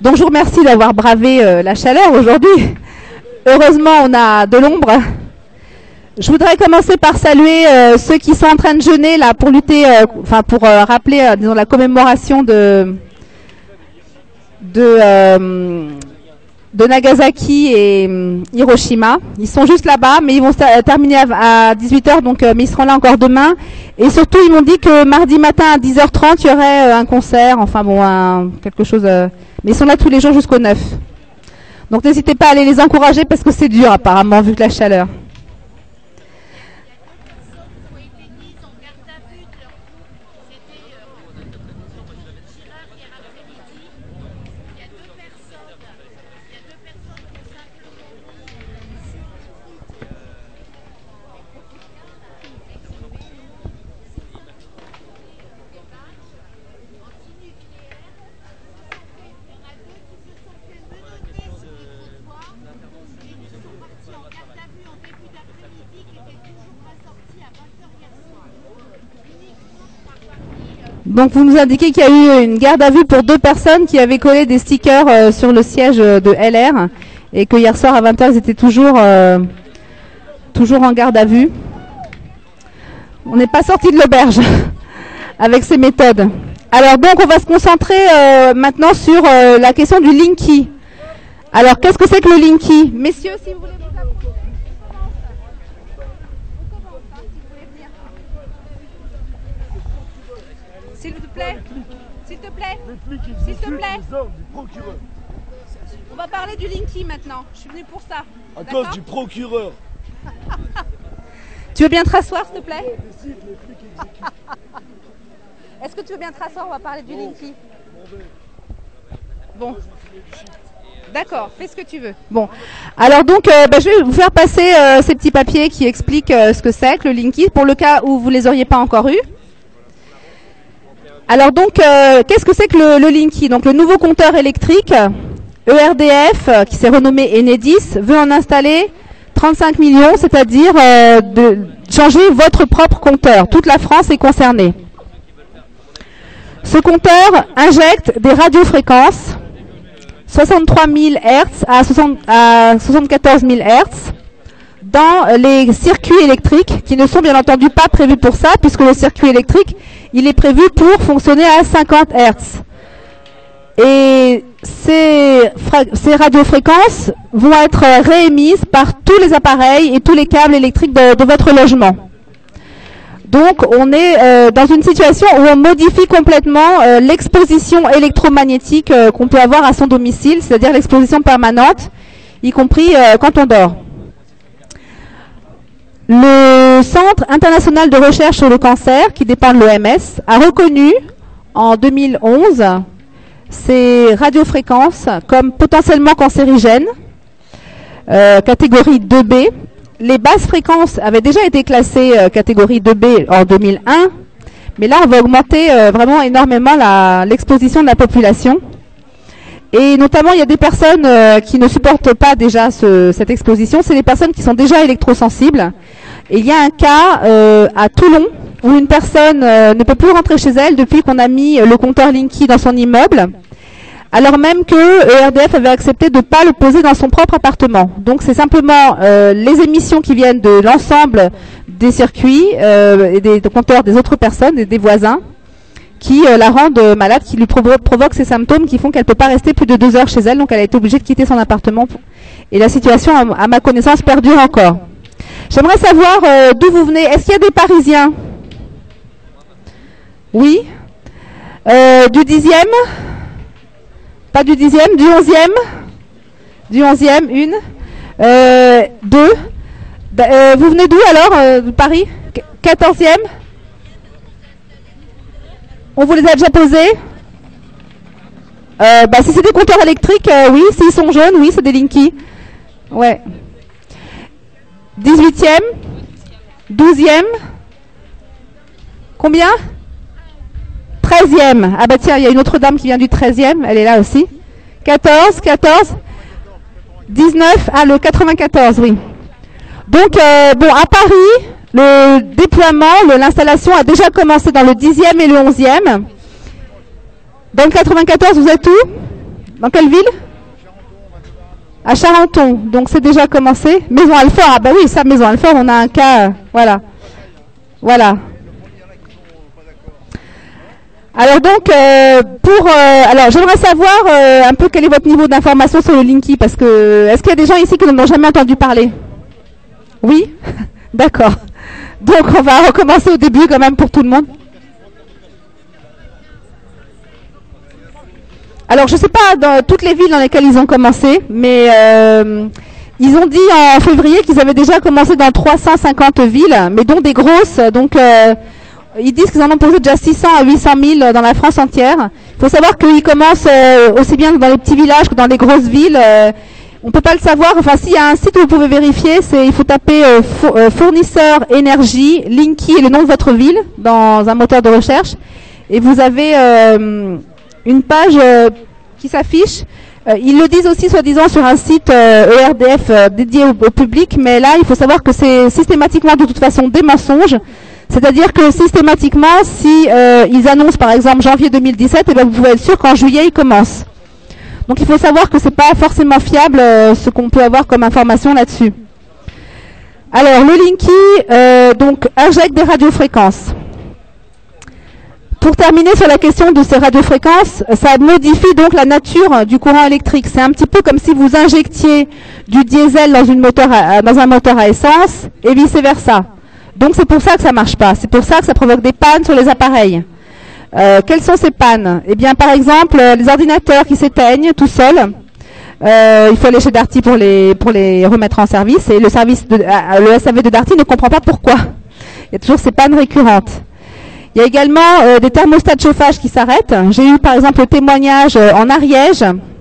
Donc je vous remercie d'avoir bravé la chaleur aujourd'hui. Heureusement, on a de l'ombre. Je voudrais commencer par saluer ceux qui sont en train de jeûner là pour lutter, pour rappeler disons, la commémoration de Nagasaki et Hiroshima. Ils sont juste là-bas, mais ils vont terminer à 18h, donc mais ils seront là encore demain. Et surtout, ils m'ont dit que mardi matin à 10h30, il y aurait un concert, quelque chose. Mais ils sont là tous les jours jusqu'au 9. Donc n'hésitez pas à aller les encourager parce que c'est dur apparemment, vu que la chaleur. Donc vous nous indiquez qu'il y a eu une garde à vue pour 2 personnes qui avaient collé des stickers sur le siège de LR et que hier soir à 20h ils étaient toujours en garde à vue. On n'est pas sorti de l'auberge avec ces méthodes. Alors donc on va se concentrer maintenant sur la question du Linky. Alors qu'est-ce que c'est que le Linky? Messieurs, si vous voulez vous approcher. S'il te plaît, s'il te plaît, s'il te plaît. On va parler du Linky maintenant. Je suis venue pour ça. À cause du procureur. Tu veux bien te rasseoir, s'il te plaît? Est-ce que tu veux bien te rasseoir? On va parler du Linky. Bon. D'accord, fais ce que tu veux. Bon. Alors donc, je vais vous faire passer ces petits papiers qui expliquent ce que c'est que le Linky, pour le cas où vous les auriez pas encore eu. Alors donc, qu'est-ce que c'est que le Linky? Donc le nouveau compteur électrique, ERDF, qui s'est renommé Enedis, veut en installer 35 millions, c'est-à-dire de changer votre propre compteur. Toute la France est concernée. Ce compteur injecte des radiofréquences, 63 000 Hz à 74 000 Hz, dans les circuits électriques, qui ne sont bien entendu pas prévus pour ça, puisque le circuit électrique, il est prévu pour fonctionner à 50 Hz. Et ces radiofréquences vont être réémises par tous les appareils et tous les câbles électriques de votre logement. Donc on est dans une situation où on modifie complètement l'exposition électromagnétique qu'on peut avoir à son domicile, c'est-à-dire l'exposition permanente, y compris quand on dort. Le Centre international de recherche sur le cancer, qui dépend de l'OMS, a reconnu en 2011 ces radiofréquences comme potentiellement cancérigènes, catégorie 2B. Les basses fréquences avaient déjà été classées catégorie 2B en 2001, mais là on va augmenter vraiment énormément l'exposition de la population. Et notamment, il y a des personnes qui ne supportent pas déjà cette exposition. C'est les personnes qui sont déjà électrosensibles. Et il y a un cas à Toulon où une personne ne peut plus rentrer chez elle depuis qu'on a mis le compteur Linky dans son immeuble, alors même que ERDF avait accepté de ne pas le poser dans son propre appartement. Donc c'est simplement les émissions qui viennent de l'ensemble des circuits et des compteurs des autres personnes et des voisins qui la rendent malade, qui lui provoquent ces symptômes qui font qu'elle ne peut pas rester plus de 2 heures chez elle, donc elle a été obligée de quitter son appartement. Et la situation, à ma connaissance, perdure encore. J'aimerais savoir d'où vous venez. Est-ce qu'il y a des Parisiens? Oui. Du 10e? Pas du 10e, du 11e? Du 11e, une. 2. Vous venez d'où alors, de Paris? 14e? On vous les a déjà posés? Si c'est des compteurs électriques, oui. S'ils sont jaunes, oui, c'est des Linky. Ouais. 18e? 12e? Combien? 13e. Ah bah tiens, il y a une autre dame qui vient du 13e, elle est là aussi. 14, 19, ah le 94, oui. Donc, à Paris, le déploiement, l'installation a déjà commencé dans le 10e et le 11e. Dans le 94, vous êtes où? Dans quelle ville? À Charenton. Donc c'est déjà commencé. Maison Alfort. Ah bah oui, ça, Maison Alfort, on a un cas. Voilà. Voilà. Alors donc, alors j'aimerais savoir un peu quel est votre niveau d'information sur le Linky, parce que est-ce qu'il y a des gens ici qui n'en ont jamais entendu parler? Oui. D'accord. Donc on va recommencer au début quand même pour tout le monde. Alors je ne sais pas dans toutes les villes dans lesquelles ils ont commencé, mais ils ont dit en février qu'ils avaient déjà commencé dans 350 villes, mais dont des grosses. Donc ils disent qu'ils en ont posé déjà 600 à 800 000 dans la France entière. Il faut savoir qu'ils commencent aussi bien dans les petits villages que dans les grosses villes. On ne peut pas le savoir. Enfin, s'il y a un site où vous pouvez vérifier, il faut taper fournisseur énergie, Linky et le nom de votre ville dans un moteur de recherche. Et vous avez une page qui s'affiche. Ils le disent aussi, soi-disant, sur un site ERDF dédié au public. Mais là, il faut savoir que c'est systématiquement, de toute façon, des mensonges. C'est-à-dire que systématiquement, si ils annoncent, par exemple, janvier 2017, eh bien, vous pouvez être sûr qu'en juillet, ils commencent. Donc il faut savoir que c'est pas forcément fiable ce qu'on peut avoir comme information là-dessus. Alors le Linky donc injecte des radiofréquences. Pour terminer sur la question de ces radiofréquences, ça modifie donc la nature du courant électrique. C'est un petit peu comme si vous injectiez du diesel dans un moteur à essence et vice versa. Donc c'est pour ça que ça marche pas. C'est pour ça que ça provoque des pannes sur les appareils. Quelles sont ces pannes? Eh bien, par exemple, les ordinateurs qui s'éteignent tout seuls. Il faut aller chez Darty pour les remettre en service. Et le SAV de Darty ne comprend pas pourquoi. Il y a toujours ces pannes récurrentes. Il y a également des thermostats de chauffage qui s'arrêtent. J'ai eu, par exemple, le témoignage en Ariège.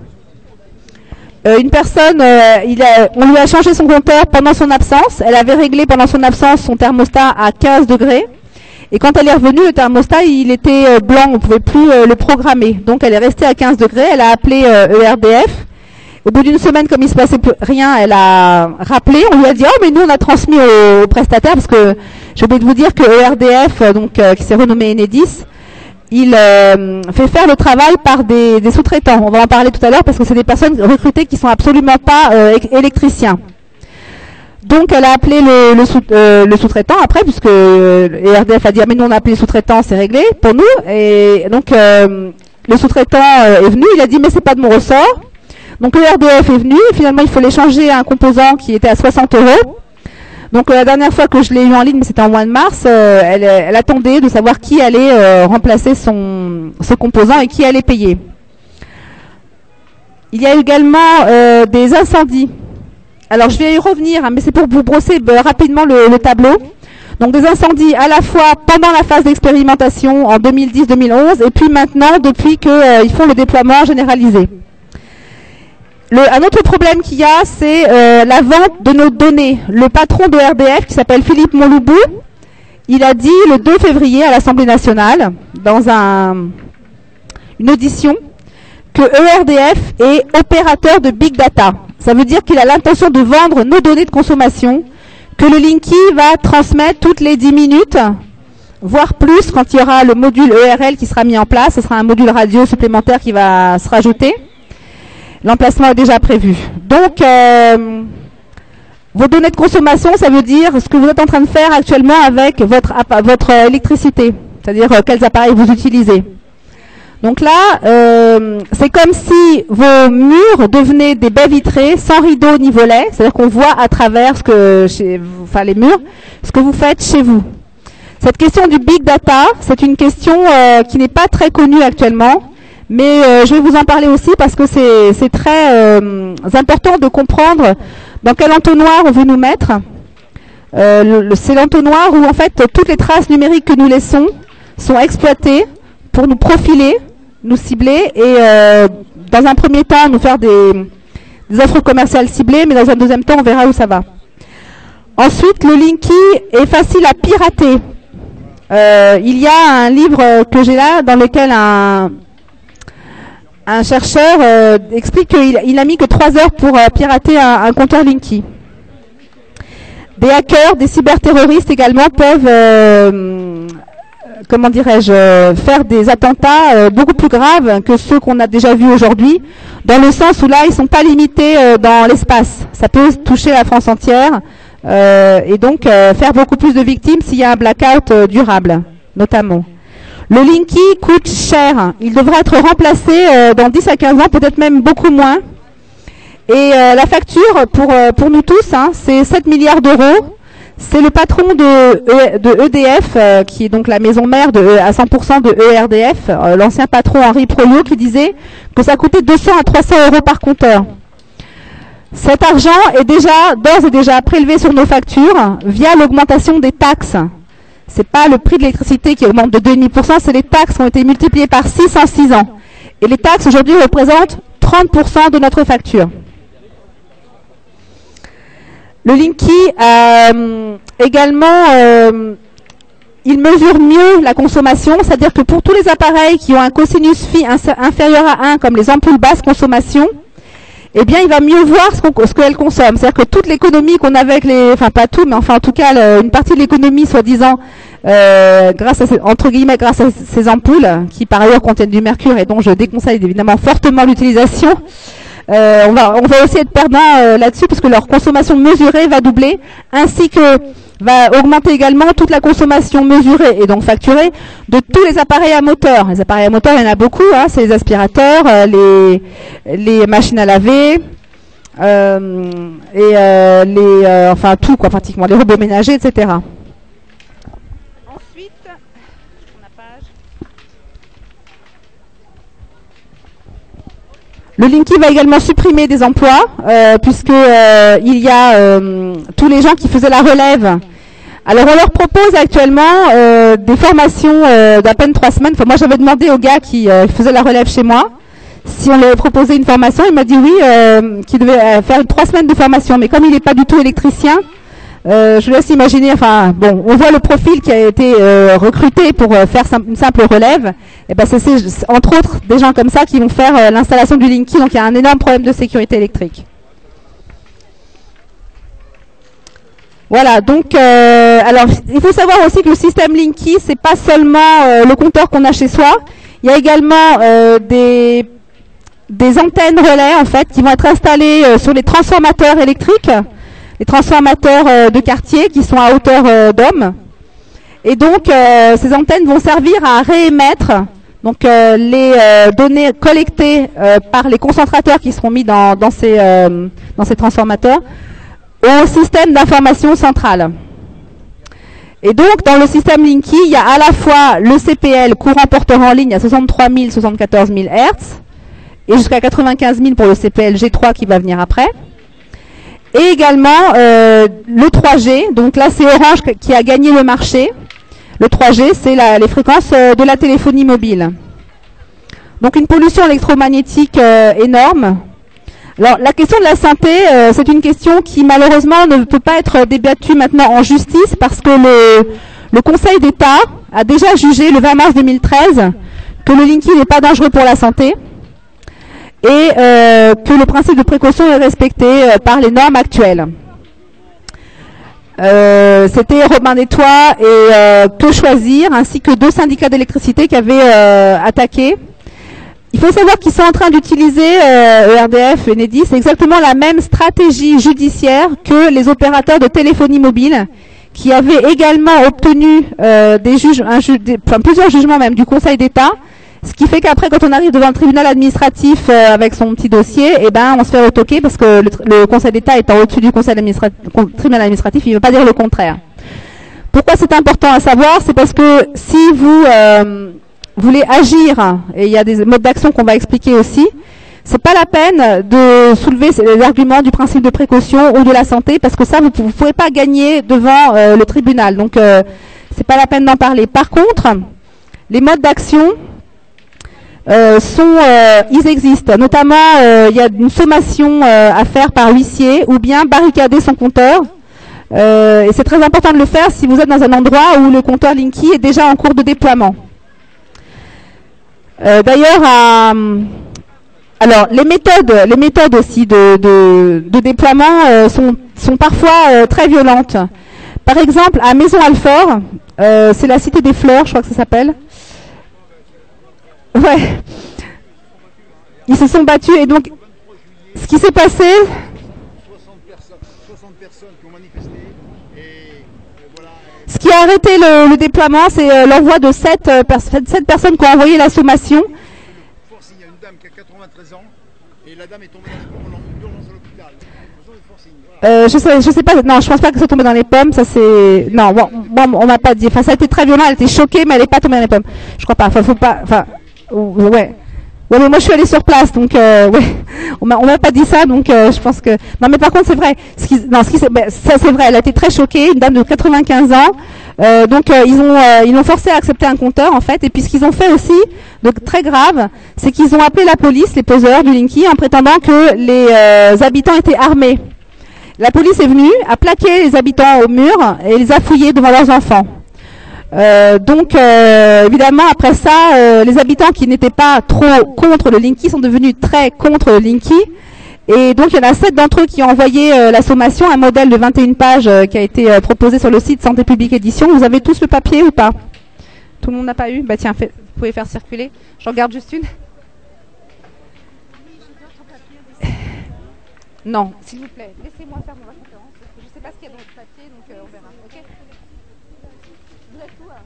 Une personne, on lui a changé son compteur pendant son absence. Elle avait réglé pendant son absence son thermostat à 15 degrés. Et quand elle est revenue, le thermostat, il était blanc, on ne pouvait plus le programmer. Donc elle est restée à 15 degrés, elle a appelé ERDF. Au bout d'une semaine, comme il ne se passait rien, elle a rappelé. On lui a dit « Oh, mais nous, on a transmis au prestataire, parce que j'ai oublié de vous dire que ERDF, qui s'est renommé Enedis, il fait faire le travail par des sous-traitants. On va en parler tout à l'heure, parce que c'est des personnes recrutées qui ne sont absolument pas électriciens. Donc elle a appelé le sous-traitant après, puisque ERDF a dit « Ah mais nous on a appelé le sous-traitant, c'est réglé pour nous ». Et donc le sous-traitant est venu, il a dit « Mais c'est pas de mon ressort ». Donc ERDF est venu, et finalement il fallait changer un composant qui était à 60 €. Donc la dernière fois que je l'ai eu en ligne, mais c'était en mois de mars, elle attendait de savoir qui allait remplacer ce composant et qui allait payer. Il y a également des incendies. Alors je vais y revenir, hein, mais c'est pour vous brosser rapidement le tableau. Donc des incendies à la fois pendant la phase d'expérimentation en 2010-2011 et puis maintenant depuis qu'ils font le déploiement généralisé. Un autre problème qu'il y a, c'est la vente de nos données. Le patron de RDF, qui s'appelle Philippe Monloubou, il a dit le 2 février à l'Assemblée nationale, dans une audition, que ERDF est opérateur de Big Data. Ça veut dire qu'il a l'intention de vendre nos données de consommation, que le Linky va transmettre toutes les 10 minutes, voire plus quand il y aura le module ERL qui sera mis en place. Ce sera un module radio supplémentaire qui va se rajouter. L'emplacement est déjà prévu. Donc, vos données de consommation, ça veut dire ce que vous êtes en train de faire actuellement avec votre électricité, c'est-à-dire quels appareils vous utilisez. Donc là, c'est comme si vos murs devenaient des baies vitrées sans rideaux ni volets, c'est-à-dire qu'on voit à travers les murs, ce que vous faites chez vous. Cette question du big data, c'est une question qui n'est pas très connue actuellement, mais je vais vous en parler aussi parce que c'est très important de comprendre dans quel entonnoir on veut nous mettre. C'est l'entonnoir où en fait toutes les traces numériques que nous laissons sont exploitées pour nous profiler, nous cibler et dans un premier temps nous faire des offres commerciales ciblées, mais dans un deuxième temps on verra où ça va. Ensuite, le Linky est facile à pirater. Il y a un livre que j'ai là dans lequel un chercheur explique qu'il a mis que 3 heures pour pirater un compteur Linky. Des hackers, des cyberterroristes également peuvent comment dirais-je, faire des attentats beaucoup plus graves que ceux qu'on a déjà vus aujourd'hui, dans le sens où là, ils sont pas limités dans l'espace. Ça peut toucher la France entière et donc faire beaucoup plus de victimes s'il y a un blackout durable, notamment. Le Linky coûte cher. Il devrait être remplacé dans 10 à 15 ans, peut-être même beaucoup moins. Et la facture, pour nous tous, hein, c'est 7 milliards d'euros. C'est le patron de EDF, qui est donc la maison mère à 100% de ERDF, l'ancien patron Henri Proyot, qui disait que ça coûtait 200 à 300 euros par compteur. Cet argent est d'ores et déjà prélevé sur nos factures via l'augmentation des taxes. C'est pas le prix de l'électricité qui augmente de 2,5%, c'est les taxes qui ont été multipliées par 6 en 6 ans. Et les taxes aujourd'hui représentent 30% de notre facture. Le Linky, également, il mesure mieux la consommation, c'est-à-dire que pour tous les appareils qui ont un cosinus phi inférieur à 1, comme les ampoules basse consommation, eh bien, il va mieux voir ce qu'elles consomment. C'est-à-dire que toute l'économie qu'on avait avec les... Enfin, pas tout, mais enfin, en tout cas, une partie de l'économie, soi-disant, grâce à ces ampoules, qui par ailleurs contiennent du mercure et dont je déconseille évidemment fortement l'utilisation, on va aussi être perdant là-dessus parce que leur consommation mesurée va doubler, ainsi que va augmenter également toute la consommation mesurée et donc facturée de tous les appareils à moteur. Les appareils à moteur, il y en a beaucoup, hein, c'est les aspirateurs, les machines à laver, enfin tout quoi pratiquement, les robots ménagers, etc. Ensuite, le Linky va également supprimer des emplois, puisque il y a tous les gens qui faisaient la relève. Alors on leur propose actuellement des formations d'à peine 3 semaines. Enfin, moi j'avais demandé au gars qui faisait la relève chez moi si on lui avait proposé une formation. Il m'a dit oui, qu'il devait faire 3 semaines de formation. Mais comme il n'est pas du tout électricien, je laisse imaginer, enfin bon, on voit le profil qui a été recruté pour faire une simple relève. Et ben c'est entre autres des gens comme ça qui vont faire l'installation du Linky, donc il y a un énorme problème de sécurité électrique. Voilà, donc alors il faut savoir aussi que le système Linky, c'est pas seulement le compteur qu'on a chez soi, il y a également des antennes relais en fait qui vont être installées sur les transformateurs électriques. Les transformateurs de quartier qui sont à hauteur d'homme. Et donc, ces antennes vont servir à réémettre donc, les données collectées par les concentrateurs qui seront mis dans ces transformateurs au système d'information centrale. Et donc, dans le système Linky, il y a à la fois le CPL, courant porteur en ligne, à 63 000, 74 000 Hz, et jusqu'à 95 000 pour le CPL G3 qui va venir après. Et également le 3G, donc là c'est Orange qui a gagné le marché. Le 3G, c'est les fréquences de la téléphonie mobile. Donc une pollution électromagnétique énorme. Alors la question de la santé, c'est une question qui malheureusement ne peut pas être débattue maintenant en justice parce que le Conseil d'État a déjà jugé le 20 mars 2013 que le Linky n'est pas dangereux pour la santé. Et que le principe de précaution est respecté par les normes actuelles. C'était Robin des Toits et Que Choisir, ainsi que 2 syndicats d'électricité qui avaient attaqué. Il faut savoir qu'ils sont en train d'utiliser, ERDF et Enedis, exactement la même stratégie judiciaire que les opérateurs de téléphonie mobile, qui avaient également obtenu plusieurs jugements même du Conseil d'État. Ce qui fait qu'après, quand on arrive devant le tribunal administratif avec son petit dossier, eh ben, on se fait retoquer parce que le Conseil d'État étant au-dessus du tribunal administratif, il ne veut pas dire le contraire. Pourquoi c'est important à savoir? C'est parce que si vous voulez agir, et il y a des modes d'action qu'on va expliquer aussi, c'est pas la peine de soulever les arguments du principe de précaution ou de la santé, parce que ça, vous ne pouvez pas gagner devant le tribunal. Donc, c'est pas la peine d'en parler. Par contre, les modes d'action ils existent. Notamment, il y a une sommation à faire par huissier ou bien barricader son compteur. Et c'est très important de le faire si vous êtes dans un endroit où le compteur Linky est déjà en cours de déploiement. D'ailleurs, alors les méthodes aussi de déploiement sont parfois très violentes. Par exemple, à Maison-Alfort, c'est la Cité des Fleurs, je crois que ça s'appelle. Ouais. Ils se sont battus et donc, ce qui s'est passé... 60 personnes qui ont manifesté et voilà. Ce qui a arrêté le déploiement, c'est l'envoi de 7 personnes qui ont envoyé la sommation. Il y a une dame qui a 93 ans et la dame est tombée dans l'urgence à l'hôpital. Je sais pas, non, je pense pas que ça tombé dans les pommes, ça c'est, non, bon, on m'a pas dit, enfin ça a été très violent, elle était choquée, mais elle est pas tombée dans les pommes. Je crois pas, enfin faut pas, enfin, ouais. Ouais, mais moi je suis allée sur place, donc ouais, on m'a pas dit ça, donc je pense que non, mais par contre c'est vrai, ça c'est vrai, elle a été très choquée, une dame de 95 ans, donc ils l'ont forcé à accepter un compteur en fait, et puis ce qu'ils ont fait aussi, donc très grave, c'est qu'ils ont appelé la police, les poseurs du Linky, en prétendant que les habitants étaient armés. La police est venue, a plaqué les habitants au mur et les a fouillés devant leurs enfants. Donc évidemment après ça, les habitants qui n'étaient pas trop contre le Linky sont devenus très contre le Linky, et donc il y en a 7 d'entre eux qui ont envoyé la sommation, un modèle de 21 pages qui a été proposé sur le site Santé Publique Édition. Vous avez tous le papier ou pas? Tout le monde n'a pas eu? Bah tiens, vous pouvez faire circuler. J'en garde juste une. Non, s'il vous plaît, laissez-moi faire ma conférence, parce que je ne sais pas ce qu'il y a dans votre papier, donc on verra, ok? Vous êtes où, là?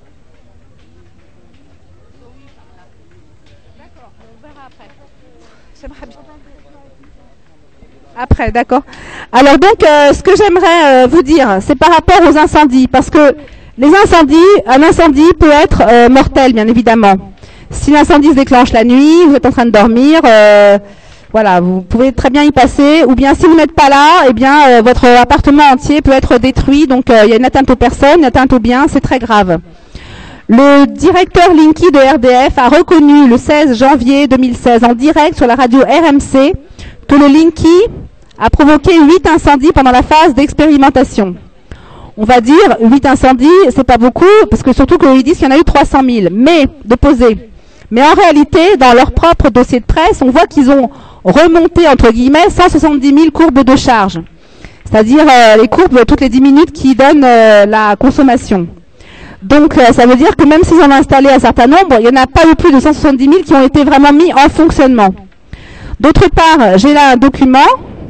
D'accord, on verra après. J'aimerais bien. Après, d'accord. Alors donc, ce que j'aimerais vous dire, c'est par rapport aux incendies, parce que les incendies, un incendie peut être mortel, bien évidemment. Si l'incendie se déclenche la nuit, vous êtes en train de dormir, voilà, vous pouvez très bien y passer, ou bien si vous n'êtes pas là, eh bien votre appartement entier peut être détruit, donc il y a une atteinte aux personnes, une atteinte aux biens, c'est très grave. Le directeur Linky de RDF a reconnu le 16 janvier 2016 en direct sur la radio RMC que le Linky a provoqué 8 incendies pendant la phase d'expérimentation. On va dire 8 incendies, c'est pas beaucoup, parce que surtout qu'ils disent qu'il y en a eu 300 000, mais déposés. Mais en réalité, dans leur propre dossier de presse, on voit qu'ils ont remonté, entre guillemets, 170 000 courbes de charge. C'est-à-dire les courbes toutes les 10 minutes qui donnent la consommation. Donc ça veut dire que même s'ils en ont installé un certain nombre, il n'y en a pas eu plus de 170 000 qui ont été vraiment mis en fonctionnement. D'autre part, j'ai là un document.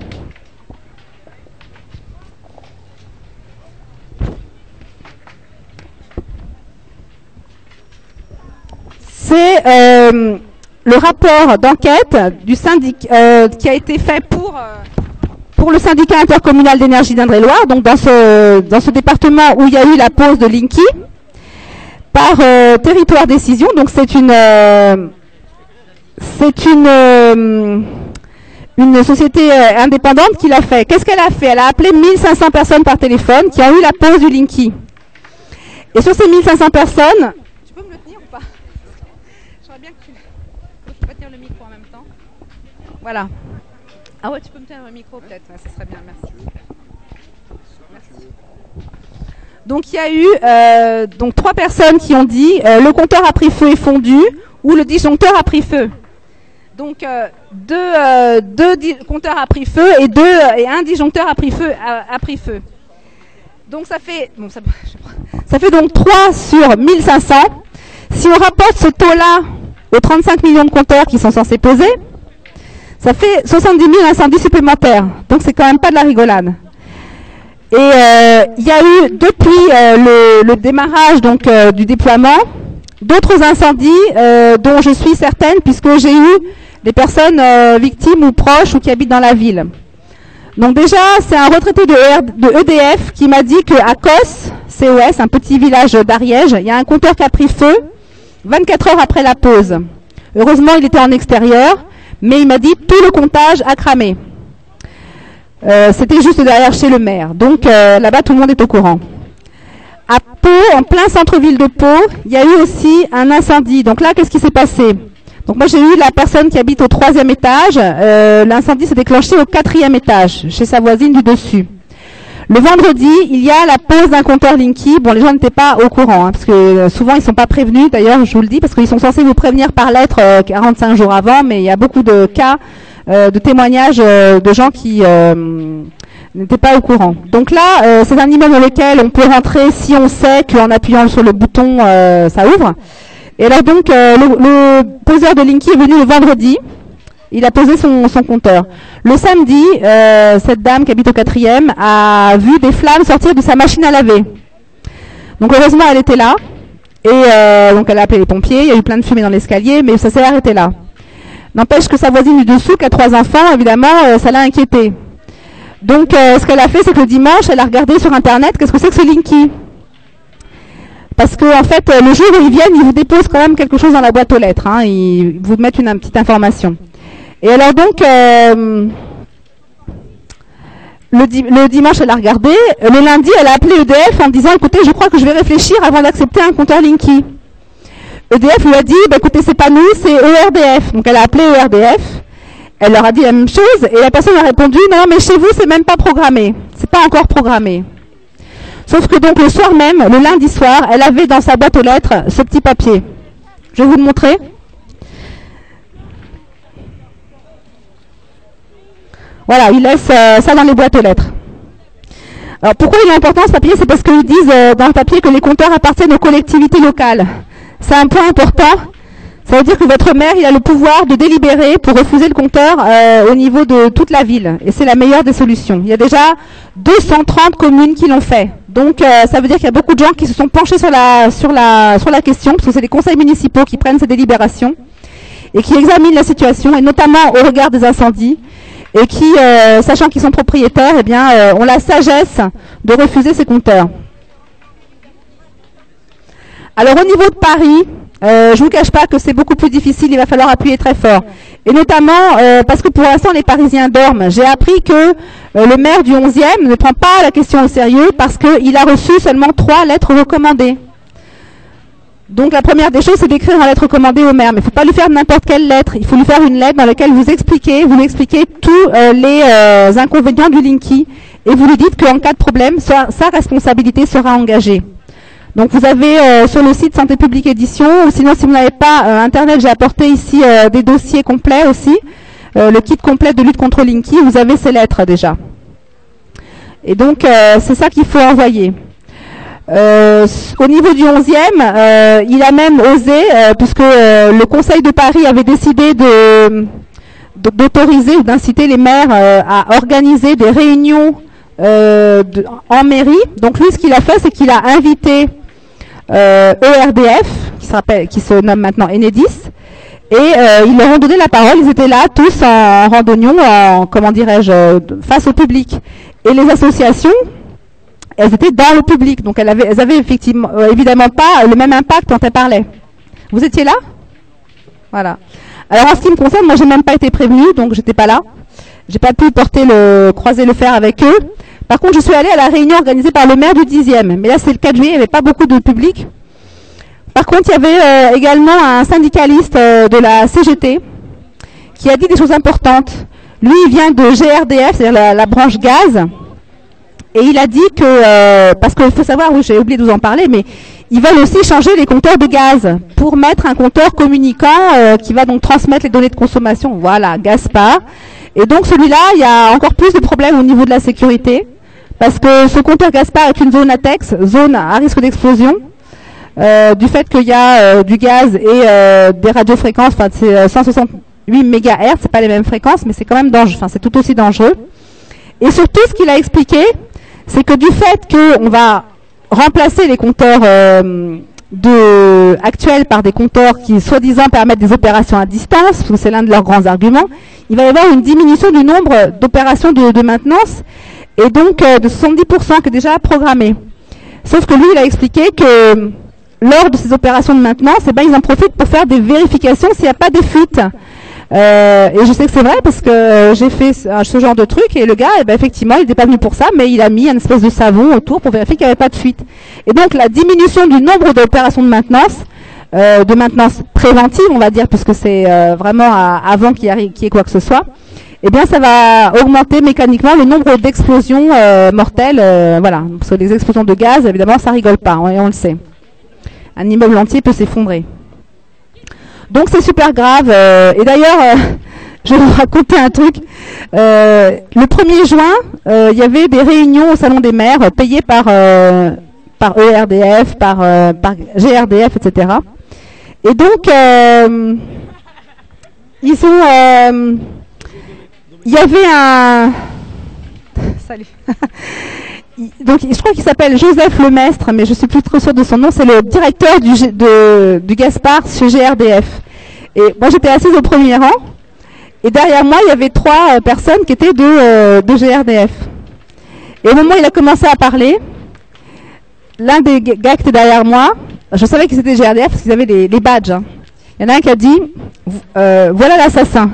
C'est le rapport d'enquête du syndicat qui a été fait pour le syndicat intercommunal d'énergie d'Indre-et-Loire, donc dans ce département où il y a eu la pose de Linky, par Territoire Décision. Donc c'est une société indépendante qui l'a fait. Qu'est-ce qu'elle a fait? Elle a appelé 1500 personnes par téléphone qui ont eu la pose du Linky. Et sur ces 1500 personnes... Tu peux me le tenir ou pas? J'aimerais bien que tu peux tenir le micro en même temps. Voilà. Ah ouais, tu peux me tenir le micro peut-être, ouais, ça serait bien, merci. Merci. Donc il y a eu donc 3 personnes qui ont dit le compteur a pris feu et fondu, ou le disjoncteur a pris feu. Donc deux compteurs a pris feu et un disjoncteur a pris feu. Donc ça fait donc 3 sur 1500. Si on rapporte ce taux-là aux 35 millions de compteurs qui sont censés poser, ça fait 70 000 incendies supplémentaires. Donc c'est quand même pas de la rigolade. Et il y a eu depuis le démarrage donc du déploiement d'autres incendies dont je suis certaine, puisque j'ai eu des personnes victimes ou proches ou qui habitent dans la ville. Donc déjà, c'est un retraité de EDF qui m'a dit qu'à COS, un petit village d'Ariège, il y a un compteur qui a pris feu 24 heures après la pause. Heureusement, il était en extérieur, mais il m'a dit tout le comptage a cramé. C'était juste derrière chez le maire. Donc là-bas, tout le monde est au courant. À Pau, en plein centre-ville de Pau, il y a eu aussi un incendie. Donc là, qu'est-ce qui s'est passé? Donc moi, j'ai eu la personne qui habite au 3e étage. L'incendie s'est déclenché au 4e étage, chez sa voisine du dessus. Le vendredi, il y a la pose d'un compteur Linky. Bon, les gens n'étaient pas au courant, parce que souvent, ils ne sont pas prévenus. D'ailleurs, je vous le dis, parce qu'ils sont censés vous prévenir par lettre 45 jours avant, mais il y a beaucoup de cas de témoignages de gens qui n'était pas au courant. Donc là, c'est un immeuble dans lequel on peut rentrer si on sait qu'en appuyant sur le bouton, ça ouvre. Et alors donc, le poseur de Linky est venu le vendredi. Il a posé son compteur. Le samedi, cette dame qui habite au 4e a vu des flammes sortir de sa machine à laver. Donc heureusement, elle était là. Et donc elle a appelé les pompiers. Il y a eu plein de fumée dans l'escalier, mais ça s'est arrêté là. N'empêche que sa voisine du dessous, qui a 3 enfants, évidemment, ça l'a inquiétée. Donc, ce qu'elle a fait, c'est que le dimanche, elle a regardé sur Internet qu'est-ce que c'est que ce Linky. Parce que, en fait, le jour où ils viennent, ils vous déposent quand même quelque chose dans la boîte aux lettres. Hein, ils vous mettent une petite information. Et alors donc, le dimanche, elle a regardé. Le lundi, elle a appelé EDF en disant, écoutez, je crois que je vais réfléchir avant d'accepter un compteur Linky. EDF lui a dit, bah, écoutez, c'est pas nous, c'est ERDF. Donc, elle a appelé ERDF. Elle leur a dit la même chose et la personne a répondu non mais chez vous c'est même pas programmé, c'est pas encore programmé. Sauf que donc le soir même, le lundi soir, elle avait dans sa boîte aux lettres ce petit papier. Je vais vous le montrer. Voilà, ils laissent ça dans les boîtes aux lettres. Alors pourquoi il est important ce papier? C'est parce qu'ils disent dans le papier que les compteurs appartiennent aux collectivités locales. C'est un point important. Ça veut dire que votre maire, il a le pouvoir de délibérer pour refuser le compteur au niveau de toute la ville. Et c'est la meilleure des solutions. Il y a déjà 230 communes qui l'ont fait. Donc, ça veut dire qu'il y a beaucoup de gens qui se sont penchés sur la question, parce que c'est les conseils municipaux qui prennent ces délibérations et qui examinent la situation, et notamment au regard des incendies, et qui, sachant qu'ils sont propriétaires, eh bien, ont la sagesse de refuser ces compteurs. Alors, au niveau de Paris, je vous cache pas que c'est beaucoup plus difficile, il va falloir appuyer très fort. Et notamment, parce que pour l'instant les Parisiens dorment. J'ai appris que le maire du 11e ne prend pas la question au sérieux parce qu'il a reçu seulement 3 lettres recommandées. Donc la première des choses, c'est d'écrire une lettre recommandée au maire. Mais il ne faut pas lui faire n'importe quelle lettre. Il faut lui faire une lettre dans laquelle vous lui expliquez tous les inconvénients du Linky. Et vous lui dites qu'en cas de problème, sa responsabilité sera engagée. Donc vous avez sur le site Santé Publique Édition, ou sinon si vous n'avez pas Internet, j'ai apporté ici des dossiers complets aussi, le kit complet de lutte contre Linky, vous avez ces lettres déjà. Et donc c'est ça qu'il faut envoyer. Au niveau du 11e, il a même osé, puisque le Conseil de Paris avait décidé d'autoriser ou d'inciter les maires à organiser des réunions en mairie. Donc lui, ce qu'il a fait, c'est qu'il a invité ERDF, qui se nomme maintenant Enedis, et ils leur ont donné la parole. Ils étaient là tous en randonnion, comment dirais-je, face au public. Et les associations, elles étaient dans le public, donc elles avaient effectivement, évidemment pas le même impact quand elles parlaient. Vous étiez là? Voilà. Alors en ce qui me concerne, moi j'ai même pas été prévenue, donc j'étais pas là. J'ai pas pu croiser le fer avec eux. Par contre, je suis allée à la réunion organisée par le maire du 10e. Mais là, c'est le 4 juillet, il n'y avait pas beaucoup de public. Par contre, il y avait également un syndicaliste de la CGT qui a dit des choses importantes. Lui, il vient de GRDF, c'est-à-dire la branche gaz. Et il a dit que, parce qu'il faut savoir, oui, j'ai oublié de vous en parler, mais ils veulent aussi changer les compteurs de gaz pour mettre un compteur communicant qui va donc transmettre les données de consommation. Voilà, Gaspard. Et donc celui-là, il y a encore plus de problèmes au niveau de la sécurité. Parce que ce compteur Gaspard est une zone ATEX, zone à risque d'explosion, du fait qu'il y a du gaz et des radiofréquences, enfin c'est 168 MHz, c'est pas les mêmes fréquences, mais c'est quand même dangereux, enfin c'est tout aussi dangereux. Et surtout, ce qu'il a expliqué, c'est que du fait qu'on va remplacer les compteurs actuels par des compteurs qui, soi-disant, permettent des opérations à distance, parce que c'est l'un de leurs grands arguments, il va y avoir une diminution du nombre d'opérations de maintenance, et donc de 70% qui est déjà programmé. Sauf que lui, il a expliqué que lors de ces opérations de maintenance, eh ben, ils en profitent pour faire des vérifications s'il n'y a pas de fuite. Et je sais que c'est vrai parce que j'ai fait ce genre de truc et le gars, eh ben, effectivement, il n'était pas venu pour ça, mais il a mis une espèce de savon autour pour vérifier qu'il n'y avait pas de fuite. Et donc la diminution du nombre d'opérations de maintenance préventive, on va dire, puisque c'est vraiment avant qu'il y ait quoi que ce soit, eh bien ça va augmenter mécaniquement le nombre d'explosions mortelles. Voilà, parce que les explosions de gaz, évidemment, ça rigole pas, et on le sait. Un immeuble entier peut s'effondrer. Donc c'est super grave. Et d'ailleurs, je vais vous raconter un truc. Le 1er juin, il y avait des réunions au Salon des maires payées par ERDF, par GRDF, etc. Et donc, il y avait un... Salut. Donc, je crois qu'il s'appelle Joseph Lemestre, mais je suis plus trop sûre de son nom. C'est le directeur du Gaspard chez GRDF. Et moi, j'étais assise au premier rang. Et derrière moi, il y avait 3 personnes qui étaient de GRDF. Et au moment où il a commencé à parler, l'un des gars qui était derrière moi, je savais que c'était GRDF parce qu'ils avaient les badges. Hein. Il y en a un qui a dit voilà l'assassin.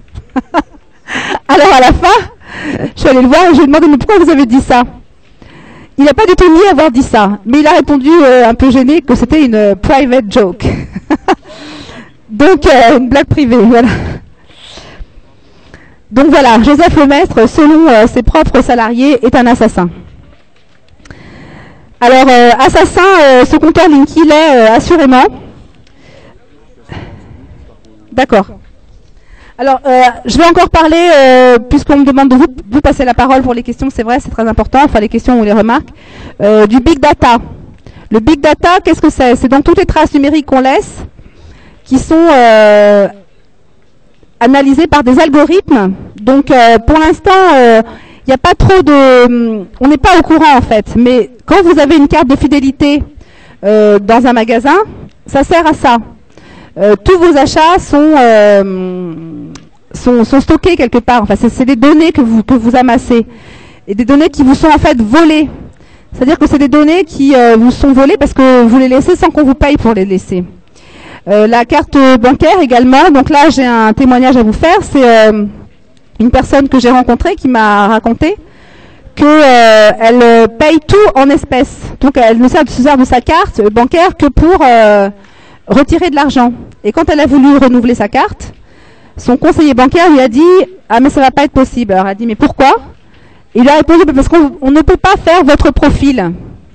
Alors à la fin, je suis allée le voir et je lui ai demandé mais pourquoi vous avez dit ça? Il n'a pas du tout nié avoir dit ça, mais il a répondu un peu gêné que c'était une private joke. Donc une blague privée, voilà. Donc voilà, Joseph Lemestre, selon ses propres salariés, est un assassin. Alors, assassin, ce compteur Linky l'est assurément. D'accord. Alors, je vais encore parler, puisqu'on me demande de vous passer la parole pour les questions, c'est vrai, c'est très important, enfin les questions ou les remarques, du big data. Le big data, qu'est-ce que c'est? C'est dans toutes les traces numériques qu'on laisse, qui sont analysées par des algorithmes. Donc, pour l'instant, il n'y a pas trop de... on n'est pas au courant, en fait. Mais quand vous avez une carte de fidélité dans un magasin, ça sert à ça. Tous vos achats sont stockés quelque part. Enfin, c'est des données que vous amassez. Et des données qui vous sont en fait volées. C'est-à-dire que c'est des données qui vous sont volées parce que vous les laissez sans qu'on vous paye pour les laisser. La carte bancaire également. Donc là, j'ai un témoignage à vous faire. C'est une personne que j'ai rencontrée qui m'a raconté qu'elle paye tout en espèces. Donc elle ne se sert de sa carte bancaire que pour retirer de l'argent. Et quand elle a voulu renouveler sa carte, son conseiller bancaire lui a dit « Ah mais ça va pas être possible ». Alors elle a dit « Mais pourquoi ?» Il lui a répondu « Parce qu'on ne peut pas faire votre profil ».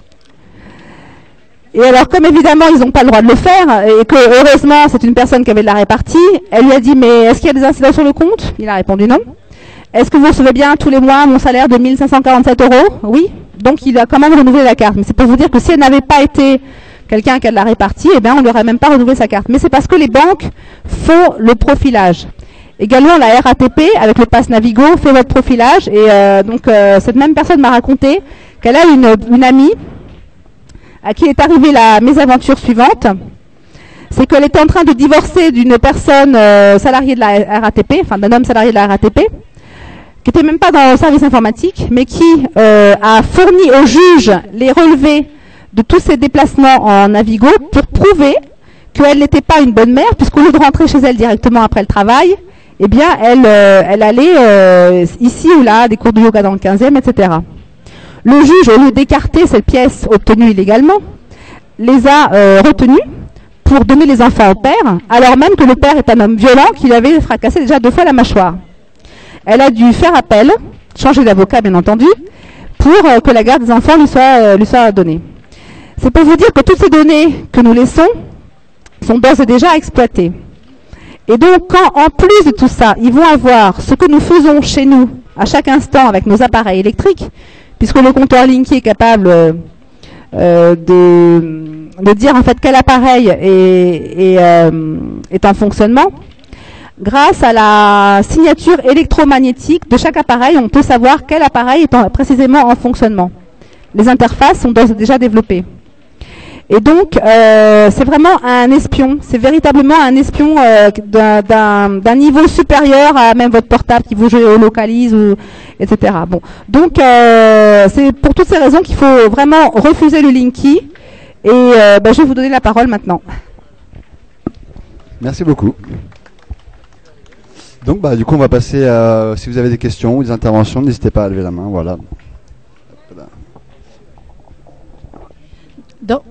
Et alors, comme évidemment, ils n'ont pas le droit de le faire, et que heureusement, c'est une personne qui avait de la répartie, elle lui a dit, mais est-ce qu'il y a des incidents sur le compte? Il a répondu non. Est-ce que vous recevez bien tous les mois mon salaire de 1547 €? Oui. Donc, il a quand même renouvelé la carte. Mais c'est pour vous dire que si elle n'avait pas été quelqu'un qui a de la répartie, eh bien, on ne lui aurait même pas renouvelé sa carte. Mais c'est parce que les banques font le profilage. Également, la RATP, avec le pass Navigo, fait votre profilage. Et donc, cette même personne m'a raconté qu'elle a une amie à qui est arrivée la mésaventure suivante, c'est qu'elle était en train de divorcer d'une personne salariée de la RATP, enfin d'un homme salarié de la RATP, qui n'était même pas dans le service informatique, mais qui a fourni au juge les relevés de tous ses déplacements en Navigo pour prouver qu'elle n'était pas une bonne mère, puisqu'au lieu de rentrer chez elle directement après le travail, eh bien, elle allait ici ou là, des cours de yoga dans le 15e, etc. Le juge, au lieu d'écarter cette pièce obtenue illégalement, les a retenus pour donner les enfants au père, alors même que le père est un homme violent qui lui avait fracassé déjà 2 fois la mâchoire. Elle a dû faire appel, changer d'avocat bien entendu, pour que la garde des enfants lui soit donnée. C'est pour vous dire que toutes ces données que nous laissons sont d'ores et déjà exploitées. Et donc, quand en plus de tout ça, ils vont avoir ce que nous faisons chez nous, à chaque instant avec nos appareils électriques, puisque le compteur Linky est capable de dire en fait quel appareil est en fonctionnement. Grâce à la signature électromagnétique de chaque appareil, on peut savoir quel appareil est précisément en fonctionnement. Les interfaces sont déjà développées. Et donc, c'est vraiment un espion. C'est véritablement un espion d'un niveau supérieur à même votre portable qui vous géolocalise, etc. Bon. Donc, c'est pour toutes ces raisons qu'il faut vraiment refuser le Linky. Et je vais vous donner la parole maintenant. Merci beaucoup. Donc, du coup, on va passer à... Si vous avez des questions ou des interventions, n'hésitez pas à lever la main. Voilà. Donc,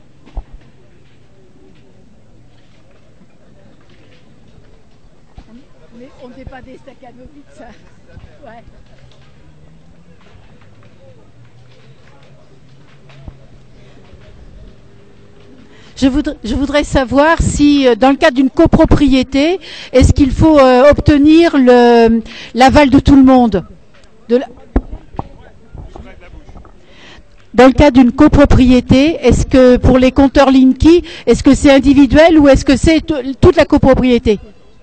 on n'est pas des staccanovites, ça. Ouais. Je voudrais savoir si, dans le cadre d'une copropriété, est-ce qu'il faut obtenir l'aval de tout le monde Dans le cadre d'une copropriété, est-ce que pour les compteurs Linky, est-ce que c'est individuel ou est-ce que c'est toute la copropriété?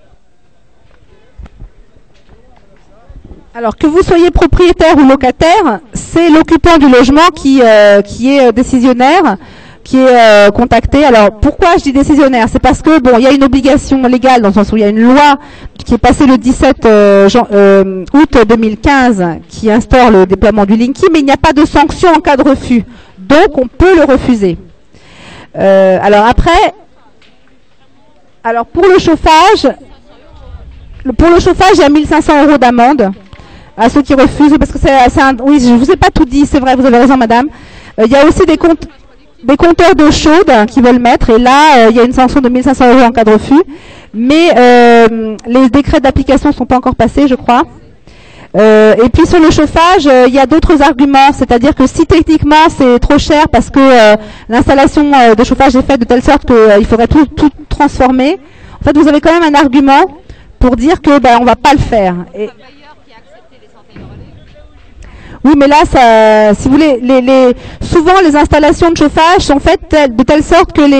Alors que vous soyez propriétaire ou locataire, c'est l'occupant du logement qui est décisionnaire, qui est contacté. Alors pourquoi je dis décisionnaire? C'est parce que bon, il y a une obligation légale dans le sens où il y a une loi qui est passée le 17 août 2015 qui instaure le déploiement du Linky, mais il n'y a pas de sanction en cas de refus. Donc on peut le refuser. Alors après, pour le chauffage, il y a 1 500 € d'amende à ceux qui refusent, parce que oui, je vous ai pas tout dit, c'est vrai, vous avez raison madame. Il y a aussi des compteurs d'eau chaude qui veulent mettre, et là, il y a une sanction de 1 500 € en cas de refus, mais les décrets d'application ne sont pas encore passés, je crois. Et puis sur le chauffage, il y a d'autres arguments, c'est-à-dire que si techniquement c'est trop cher parce que l'installation de chauffage est faite de telle sorte qu'il faudrait tout transformer, en fait vous avez quand même un argument pour dire que on va pas le faire. Oui, mais là, si vous voulez, souvent les installations de chauffage sont faites de telle sorte que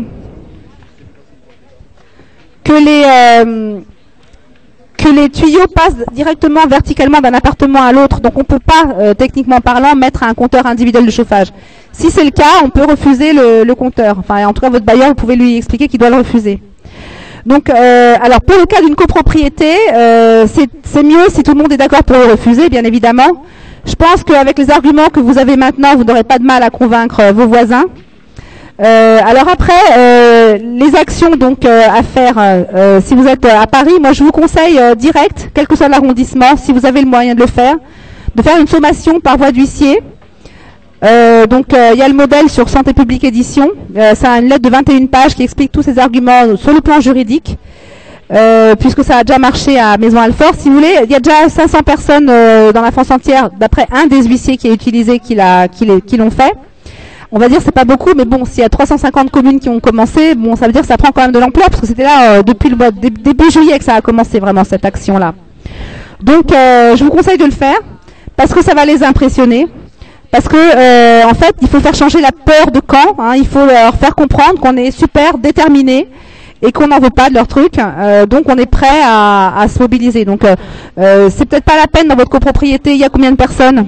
les tuyaux passent directement verticalement d'un appartement à l'autre. Donc on ne peut pas, techniquement parlant, mettre un compteur individuel de chauffage. Si c'est le cas, on peut refuser le compteur. Enfin, en tout cas, votre bailleur, vous pouvez lui expliquer qu'il doit le refuser. Donc, alors pour le cas d'une copropriété, c'est mieux si tout le monde est d'accord pour le refuser, bien évidemment. Je pense qu'avec les arguments que vous avez maintenant, vous n'aurez pas de mal à convaincre vos voisins. Alors après, les actions donc à faire, si vous êtes à Paris, moi je vous conseille direct, quel que soit l'arrondissement, si vous avez le moyen de le faire, de faire une sommation par voie d'huissier. Donc il y a le modèle sur Santé publique édition, c'est une lettre de 21 pages qui explique tous ces arguments sur le plan juridique, puisque ça a déjà marché à Maison-Alfort. Si vous voulez, il y a déjà 500 personnes dans la France entière, d'après un des huissiers qui est utilisé, qui l'ont fait. On va dire c'est pas beaucoup, mais bon, s'il y a 350 communes qui ont commencé, bon, ça veut dire que ça prend quand même de l'ampleur, parce que c'était là depuis le mois début juillet que ça a commencé vraiment cette action-là. Donc je vous conseille de le faire, parce que ça va les impressionner. Parce que en fait, il faut faire changer la peur de camp, hein, il faut leur faire comprendre qu'on est super déterminés et qu'on n'en veut pas de leur truc, donc on est prêt à se mobiliser. Donc c'est peut-être pas la peine dans votre copropriété, il y a combien de personnes?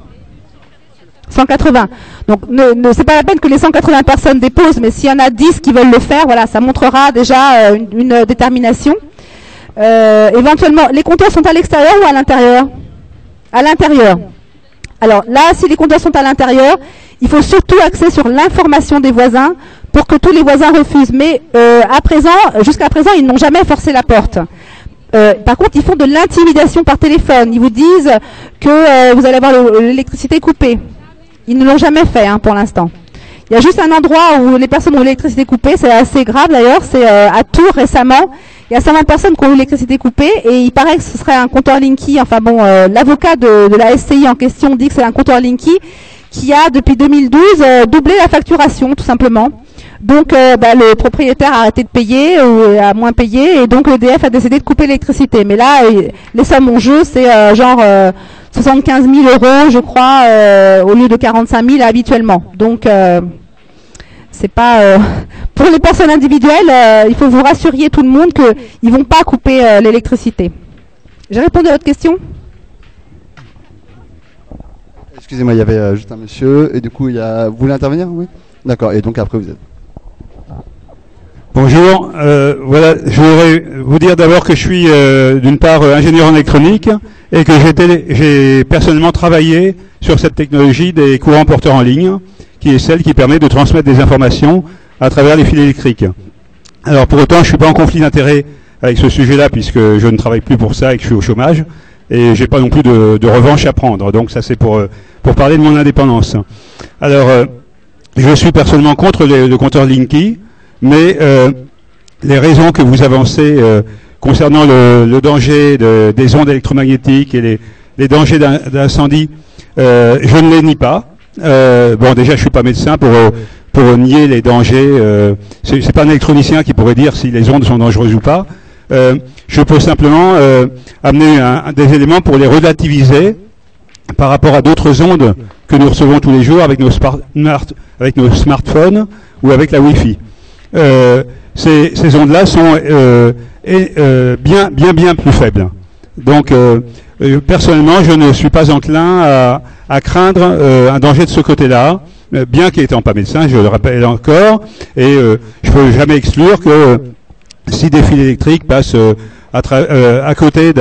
180. Donc c'est pas la peine que les 180 personnes déposent, mais s'il y en a 10 qui veulent le faire, voilà, ça montrera déjà une détermination. Éventuellement, les compteurs sont à l'extérieur ou à l'intérieur? À l'intérieur. Alors là, si les compteurs sont à l'intérieur, il faut surtout axer sur l'information des voisins pour que tous les voisins refusent. Mais jusqu'à présent, ils n'ont jamais forcé la porte. Par contre, ils font de l'intimidation par téléphone. Ils vous disent que vous allez avoir l'électricité coupée. Ils ne l'ont jamais fait pour l'instant. Il y a juste un endroit où les personnes ont l'électricité coupée, c'est assez grave d'ailleurs, c'est à Tours récemment. Il y a 120 personnes qui ont eu l'électricité coupée et il paraît que ce serait un compteur Linky. Enfin bon, l'avocat de la SCI en question dit que c'est un compteur Linky qui a depuis 2012 doublé la facturation tout simplement. Donc le propriétaire a arrêté de payer ou a moins payé et donc EDF a décidé de couper l'électricité. Mais là, les sommes en jeu, c'est genre 75 000 €, je crois, au lieu de 45 000 habituellement. Donc c'est pas pour les personnes individuelles, il faut vous rassurier tout le monde qu'ils vont pas couper l'électricité. J'ai répondu à votre question? Excusez-moi, il y avait juste un monsieur et du coup vous voulez intervenir? Oui. D'accord. Et donc après vous êtes. Bonjour, voilà, je voudrais vous dire d'abord que je suis d'une part ingénieur en électronique et que j'ai personnellement travaillé sur cette technologie des courants porteurs en ligne, qui est celle qui permet de transmettre des informations à travers les fils électriques. Alors pour autant, je ne suis pas en conflit d'intérêt avec ce sujet-là puisque je ne travaille plus pour ça et que je suis au chômage et j'ai pas non plus de revanche à prendre. Donc ça c'est pour parler de mon indépendance. Alors je suis personnellement contre le compteur Linky. Mais les raisons que vous avancez concernant le danger des ondes électromagnétiques et les dangers d'incendie, je ne les nie pas. Bon, déjà, je suis pas médecin pour nier les dangers. C'est pas un électronicien qui pourrait dire si les ondes sont dangereuses ou pas. Je peux simplement amener des éléments pour les relativiser par rapport à d'autres ondes que nous recevons tous les jours avec nos smartphones ou avec la Wi-Fi. Ces ondes-là sont bien plus faibles. Donc, personnellement, je ne suis pas enclin à craindre un danger de ce côté-là, bien qu'étant pas médecin, je le rappelle encore, et je peux jamais exclure que si des fils électriques passent à côté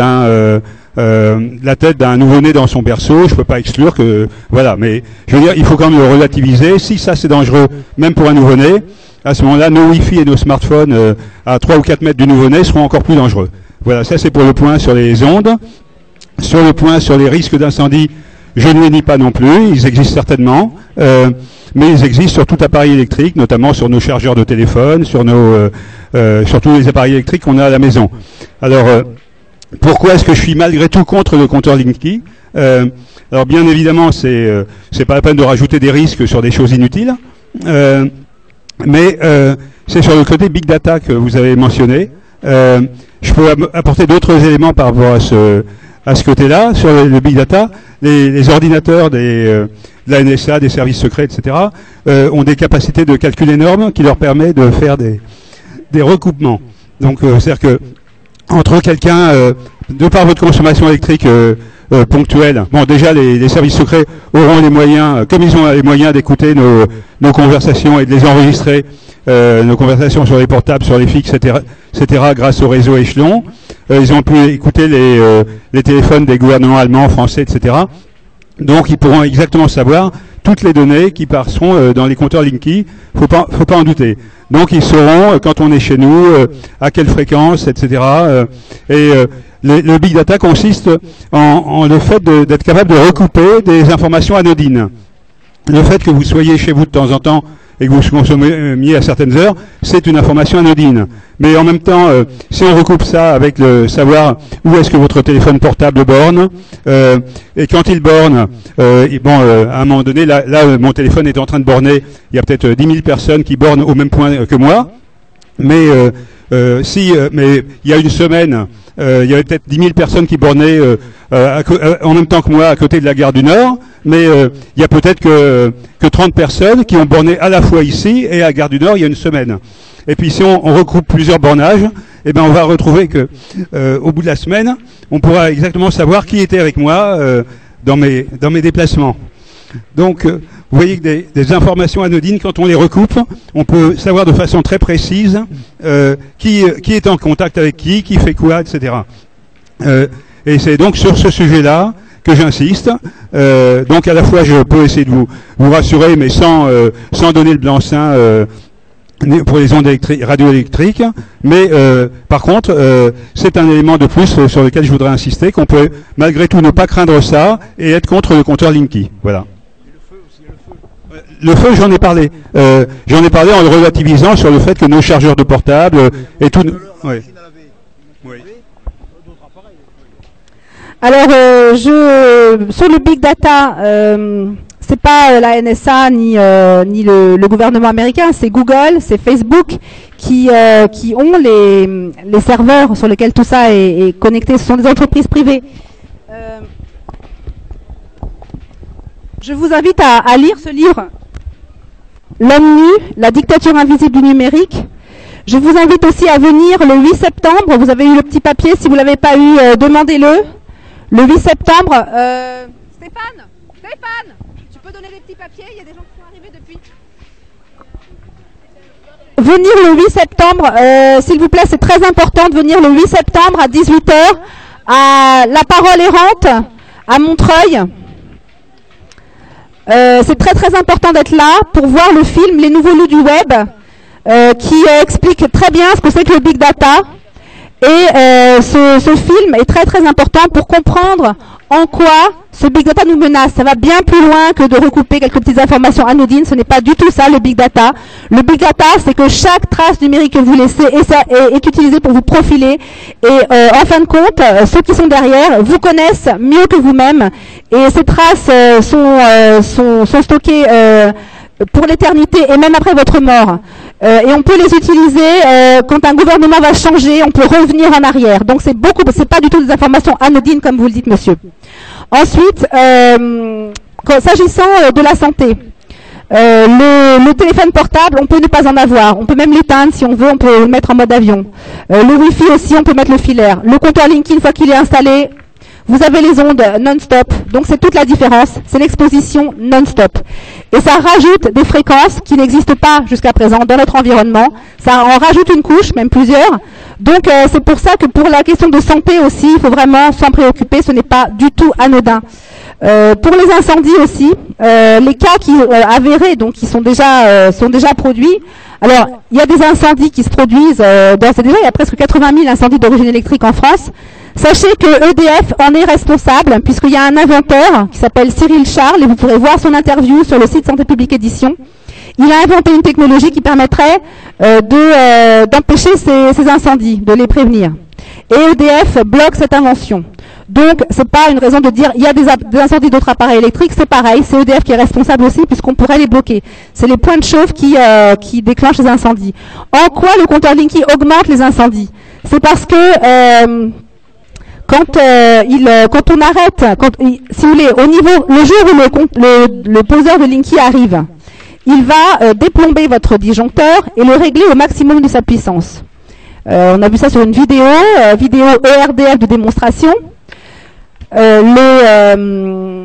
la tête d'un nouveau-né dans son berceau, je peux pas exclure que voilà, mais je veux dire, il faut quand même le relativiser. Si ça c'est dangereux, même pour un nouveau-né, à ce moment-là, nos Wi-Fi et nos smartphones à 3 ou 4 mètres du nouveau-né seront encore plus dangereux. Voilà, ça c'est pour le point sur les ondes. Sur le point sur les risques d'incendie, je ne les nie pas non plus, ils existent certainement, mais ils existent sur tout appareil électrique, notamment sur nos chargeurs de téléphone, sur tous les appareils électriques qu'on a à la maison. Alors, pourquoi est-ce que je suis malgré tout contre le compteur Linky? Alors bien évidemment, c'est pas la peine de rajouter des risques sur des choses inutiles, mais c'est sur le côté big data que vous avez mentionné. Je peux apporter d'autres éléments par rapport à ce côté-là, sur le big data. Les ordinateurs de la NSA, des services secrets, etc., ont des capacités de calcul énormes qui leur permettent de faire des recoupements. Donc, c'est-à-dire que entre quelqu'un, de par votre consommation électrique ponctuelle, bon, déjà les services secrets auront les moyens, comme ils ont les moyens d'écouter nos conversations et de les enregistrer, nos conversations sur les portables, sur les fixes, etc., grâce au réseau échelon. Ils ont pu écouter les téléphones des gouvernements allemands, français, etc. Donc ils pourront exactement savoir toutes les données qui passeront dans les compteurs Linky. Faut pas en douter. Donc ils sauront quand on est chez nous, à quelle fréquence, etc. Le big data consiste en le fait d'être capable de recouper des informations anodines. Le fait que vous soyez chez vous de temps en temps et que vous consommiez à certaines heures, c'est une information anodine. Mais en même temps, si on recoupe ça avec le savoir où est-ce que votre téléphone portable borne, et quand il borne, à un moment donné, là, mon téléphone est en train de borner, il y a peut-être 10 000 personnes qui bornent au même point que moi, mais mais il y a une semaine, il y avait peut-être 10 000 personnes qui bornaient en même temps que moi à côté de la gare du Nord, mais il y a peut-être que 30 personnes qui ont borné à la fois ici et à la gare du Nord il y a une semaine. Et puis si on regroupe plusieurs bornages, eh ben on va retrouver que au bout de la semaine, on pourra exactement savoir qui était avec moi dans mes déplacements. Donc, vous voyez que des informations anodines, quand on les recoupe, on peut savoir de façon très précise qui est en contact avec qui fait quoi, etc. Et c'est donc sur ce sujet-là que j'insiste. Donc à la fois, je peux essayer de vous rassurer, mais sans donner le blanc-seing pour les ondes radioélectriques. Mais par contre, c'est un élément de plus sur lequel je voudrais insister, qu'on peut malgré tout ne pas craindre ça et être contre le compteur Linky. Voilà. Le feu, j'en ai parlé. J'en ai parlé en le relativisant sur le fait que nos chargeurs de portable et tout. Oui. Oui. Alors, sur le big data, c'est pas la NSA ni le gouvernement américain, c'est Google, c'est Facebook qui ont les serveurs sur lesquels tout ça est connecté. Ce sont des entreprises privées. Je vous invite à lire ce livre, L'homme nu, la dictature invisible du numérique. Je vous invite aussi à venir le 8 septembre. Vous avez eu le petit papier. Si vous ne l'avez pas eu, demandez-le. Le 8 septembre. Stéphane, tu peux donner les petits papiers? Il y a des gens qui sont arrivés depuis. Venir le 8 septembre, s'il vous plaît, c'est très important de venir le 8 septembre à 18h à La Parole Errante, à Montreuil. C'est très très important d'être là pour voir le film Les Nouveaux Loups du Web qui explique très bien ce que c'est que le Big Data Et ce film est très très important pour comprendre en quoi ce Big Data nous menace. Ça va bien plus loin que de recouper quelques petites informations anodines. Ce n'est pas du tout ça le Big Data. Le Big Data, c'est que chaque trace numérique que vous laissez est utilisée pour vous profiler. Et en fin de compte, ceux qui sont derrière vous connaissent mieux que vous-même. Et ces traces sont stockées pour l'éternité et même après votre mort. Et on peut les utiliser quand un gouvernement va changer, on peut revenir en arrière. Donc c'est pas du tout des informations anodines comme vous le dites, monsieur. Ensuite, s'agissant de la santé, le téléphone portable, on peut ne pas en avoir. On peut même l'éteindre si on veut, on peut le mettre en mode avion. Le Wi-Fi aussi, on peut mettre le filaire. Le compteur Linky, une fois qu'il est installé, vous avez les ondes non-stop, donc c'est toute la différence, c'est l'exposition non-stop. Et ça rajoute des fréquences qui n'existent pas jusqu'à présent dans notre environnement, ça en rajoute une couche, même plusieurs. Donc c'est pour ça que pour la question de santé aussi, il faut vraiment s'en préoccuper, ce n'est pas du tout anodin. Pour les incendies aussi, les cas qui avérés, donc qui sont déjà produits. Alors, il y a des incendies qui se produisent, il y a presque 80 000 incendies d'origine électrique en France. Sachez que EDF en est responsable, puisqu'il y a un inventeur qui s'appelle Cyril Charles, et vous pourrez voir son interview sur le site Santé Publique Édition. Il a inventé une technologie qui permettrait d'empêcher ces incendies, de les prévenir. Et EDF bloque cette invention. Donc, c'est pas une raison de dire il y a des incendies d'autres appareils électriques, c'est pareil, c'est EDF qui est responsable aussi puisqu'on pourrait les bloquer. C'est les points de chauffe qui déclenchent les incendies. En quoi le compteur Linky augmente les incendies? C'est parce que quand on arrête, si vous voulez, au niveau, le jour où le poseur de Linky arrive, il va déplomber votre disjoncteur et le régler au maximum de sa puissance. On a vu ça sur une vidéo ERDF de démonstration. Le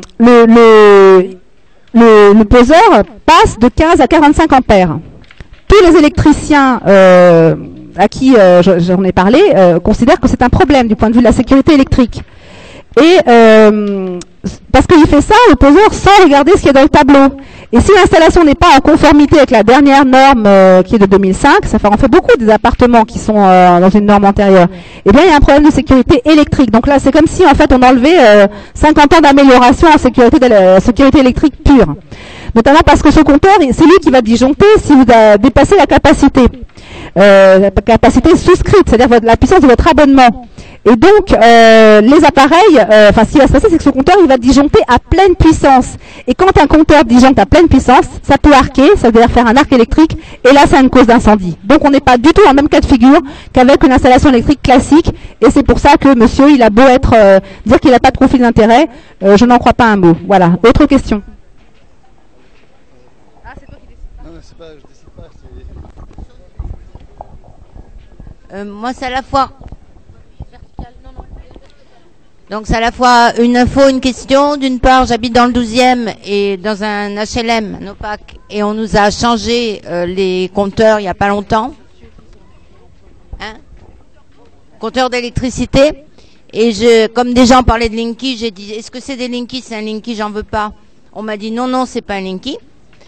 poseur passe de 15 à 45 ampères. Tous les électriciens à qui j'en ai parlé considèrent que c'est un problème du point de vue de la sécurité électrique. Et parce qu'il fait ça, le poseur, sans regarder ce qu'il y a dans le tableau. Et si l'installation n'est pas en conformité avec la dernière norme qui est de 2005, ça en fait beaucoup des appartements qui sont dans une norme antérieure, eh bien il y a un problème de sécurité électrique. Donc là, c'est comme si en fait on enlevait 50 ans d'amélioration en sécurité électrique pure. Notamment parce que ce compteur, c'est lui qui va disjoncter si vous dépassez la capacité souscrite, c'est-à-dire la puissance de votre abonnement. Et donc, les appareils, ce qui va se passer, c'est que ce compteur, il va disjoncter à pleine puissance. Et quand un compteur disjoncte à pleine puissance, ça peut arquer, ça veut dire faire un arc électrique, et là, c'est une cause d'incendie. Donc, on n'est pas du tout dans le même cas de figure qu'avec une installation électrique classique, et c'est pour ça que monsieur, il a beau dire qu'il n'a pas de conflit d'intérêt, je n'en crois pas un mot. Voilà. Autre question? Ah, c'est toi qui décides pas. Non, c'est pas, je décide pas, moi, c'est à la fois... Donc c'est à la fois une info, une question. D'une part, j'habite dans le 12e et dans un HLM, un opaque, et on nous a changé les compteurs il n'y a pas longtemps. Compteurs d'électricité. Et comme des gens parlaient de Linky, j'ai dit, est-ce que c'est des Linky? C'est un Linky, j'en veux pas. On m'a dit non, c'est pas un Linky.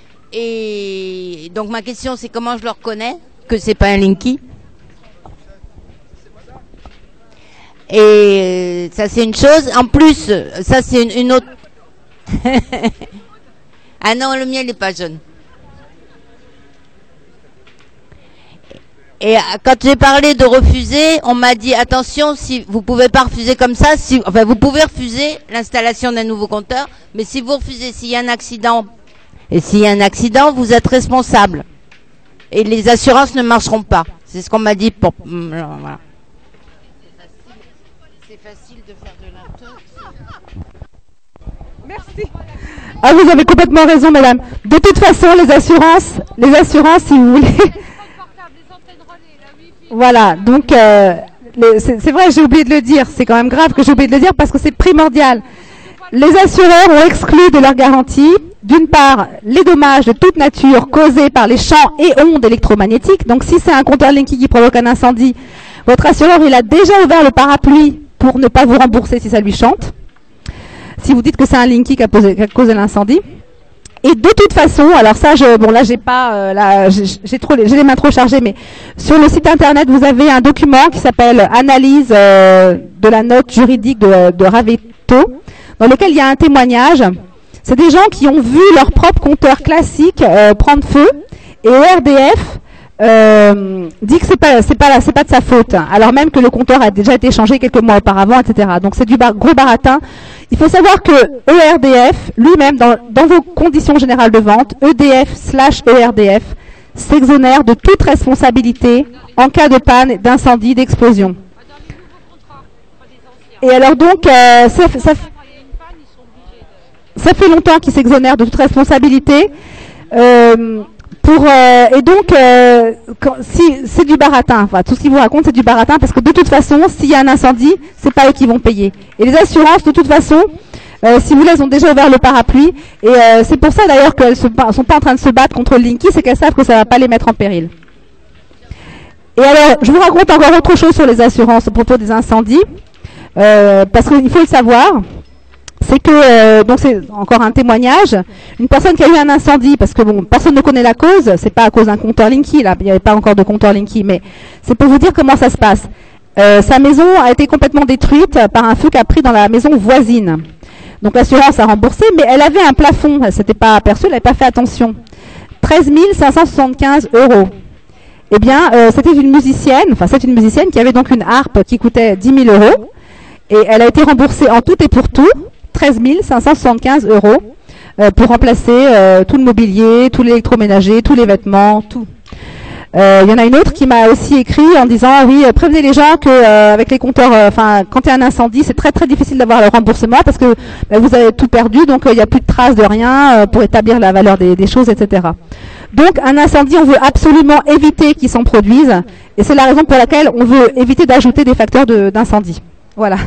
Et donc ma question, c'est comment je le reconnais que c'est pas un Linky? Et ça, c'est une chose. En plus, ça, c'est une autre... Ah non, le mien, il n'est pas jaune. Et quand j'ai parlé de refuser, on m'a dit, attention, si vous pouvez pas refuser comme ça, vous pouvez refuser l'installation d'un nouveau compteur, mais si vous refusez, s'il y a un accident, vous êtes responsable. Et les assurances ne marcheront pas. C'est ce qu'on m'a dit pour... Voilà. Facile de faire de l'intox. Merci. Ah, vous avez complètement raison, madame. De toute façon, les assurances, si vous voulez. Voilà. Donc, c'est vrai, j'ai oublié de le dire. C'est quand même grave que j'ai oublié de le dire parce que c'est primordial. Les assureurs ont exclu de leur garantie, d'une part, les dommages de toute nature causés par les champs et ondes électromagnétiques. Donc, si c'est un compteur Linky qui provoque un incendie, votre assureur, il a déjà ouvert le parapluie pour ne pas vous rembourser si ça lui chante. Si vous dites que c'est un Linky qui a causé l'incendie. Et de toute façon, alors ça, bon là j'ai pas, j'ai les mains trop chargées, mais sur le site internet vous avez un document qui s'appelle Analyse de la note juridique de Ravetto, dans lequel il y a un témoignage. C'est des gens qui ont vu leur propre compteur classique prendre feu, et ERDF dit que c'est pas de sa faute, alors même que le compteur a déjà été changé quelques mois auparavant, etc. Donc c'est du gros baratin. Il faut savoir que ERDF, lui-même, dans vos conditions générales de vente, EDF/ERDF s'exonère de toute responsabilité en cas de panne, d'incendie, d'explosion. Et alors donc, ça fait longtemps qu'ils s'exonèrent de toute responsabilité. Et donc, si c'est du baratin, enfin, tout ce qu'ils vous racontent, c'est du baratin, parce que de toute façon, s'il y a un incendie, c'est pas eux qui vont payer. Et les assurances, de toute façon, si vous voulez, elles ont déjà ouvert le parapluie, et c'est pour ça d'ailleurs qu'elles sont pas en train de se battre contre le Linky, c'est qu'elles savent que ça va pas les mettre en péril. Et alors, je vous raconte encore autre chose sur les assurances à propos des incendies, parce qu'il faut le savoir. C'est que, donc c'est encore un témoignage, une personne qui a eu un incendie, parce que bon, personne ne connaît la cause, c'est pas à cause d'un compteur Linky, là, il n'y avait pas encore de compteur Linky, mais c'est pour vous dire comment ça se passe. Sa maison a été complètement détruite par un feu qui a pris dans la maison voisine. Donc l'assurance a remboursé, mais elle avait un plafond, elle s'était pas aperçue, elle n'avait pas fait attention. 13 575 €. Eh bien, c'était une musicienne, enfin c'est une musicienne qui avait donc une harpe qui coûtait 10 000 €, et elle a été remboursée en tout et pour tout, 13 575 € pour remplacer tout le mobilier, tout l'électroménager, tous les vêtements, tout. Il y en a une autre qui m'a aussi écrit en disant oui, prévenez les gens que avec les compteurs, enfin quand il y a un incendie, c'est très très difficile d'avoir le remboursement parce que vous avez tout perdu, donc il n'y a plus de traces de rien pour établir la valeur des choses, etc. Donc un incendie, on veut absolument éviter qu'il s'en produise, et c'est la raison pour laquelle on veut éviter d'ajouter des facteurs d'incendie. Voilà.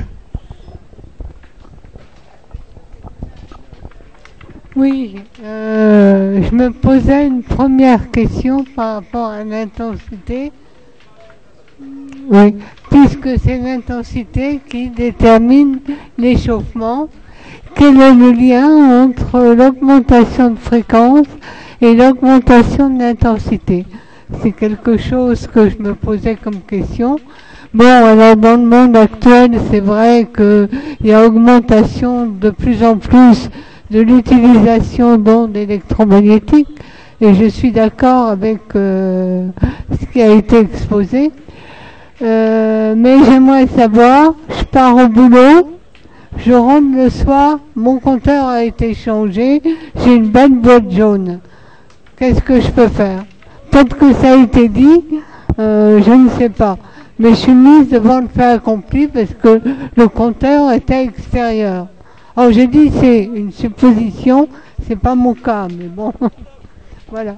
Oui, je me posais une première question par rapport à l'intensité. Oui, puisque c'est l'intensité qui détermine l'échauffement. Quel est le lien entre l'augmentation de fréquence et l'augmentation de l'intensité? C'est quelque chose que je me posais comme question. Bon, alors dans le monde actuel, c'est vrai qu'il y a augmentation de plus en plus de l'utilisation d'ondes électromagnétiques, et je suis d'accord avec ce qui a été exposé. Mais j'aimerais savoir, je pars au boulot, je rentre le soir, mon compteur a été changé, j'ai une belle boîte jaune. Qu'est-ce que je peux faire? Peut-être que ça a été dit, je ne sais pas. Mais je suis mise devant le fait accompli parce que le compteur était extérieur. Alors j'ai dit c'est une supposition, c'est pas mon cas, mais bon, voilà.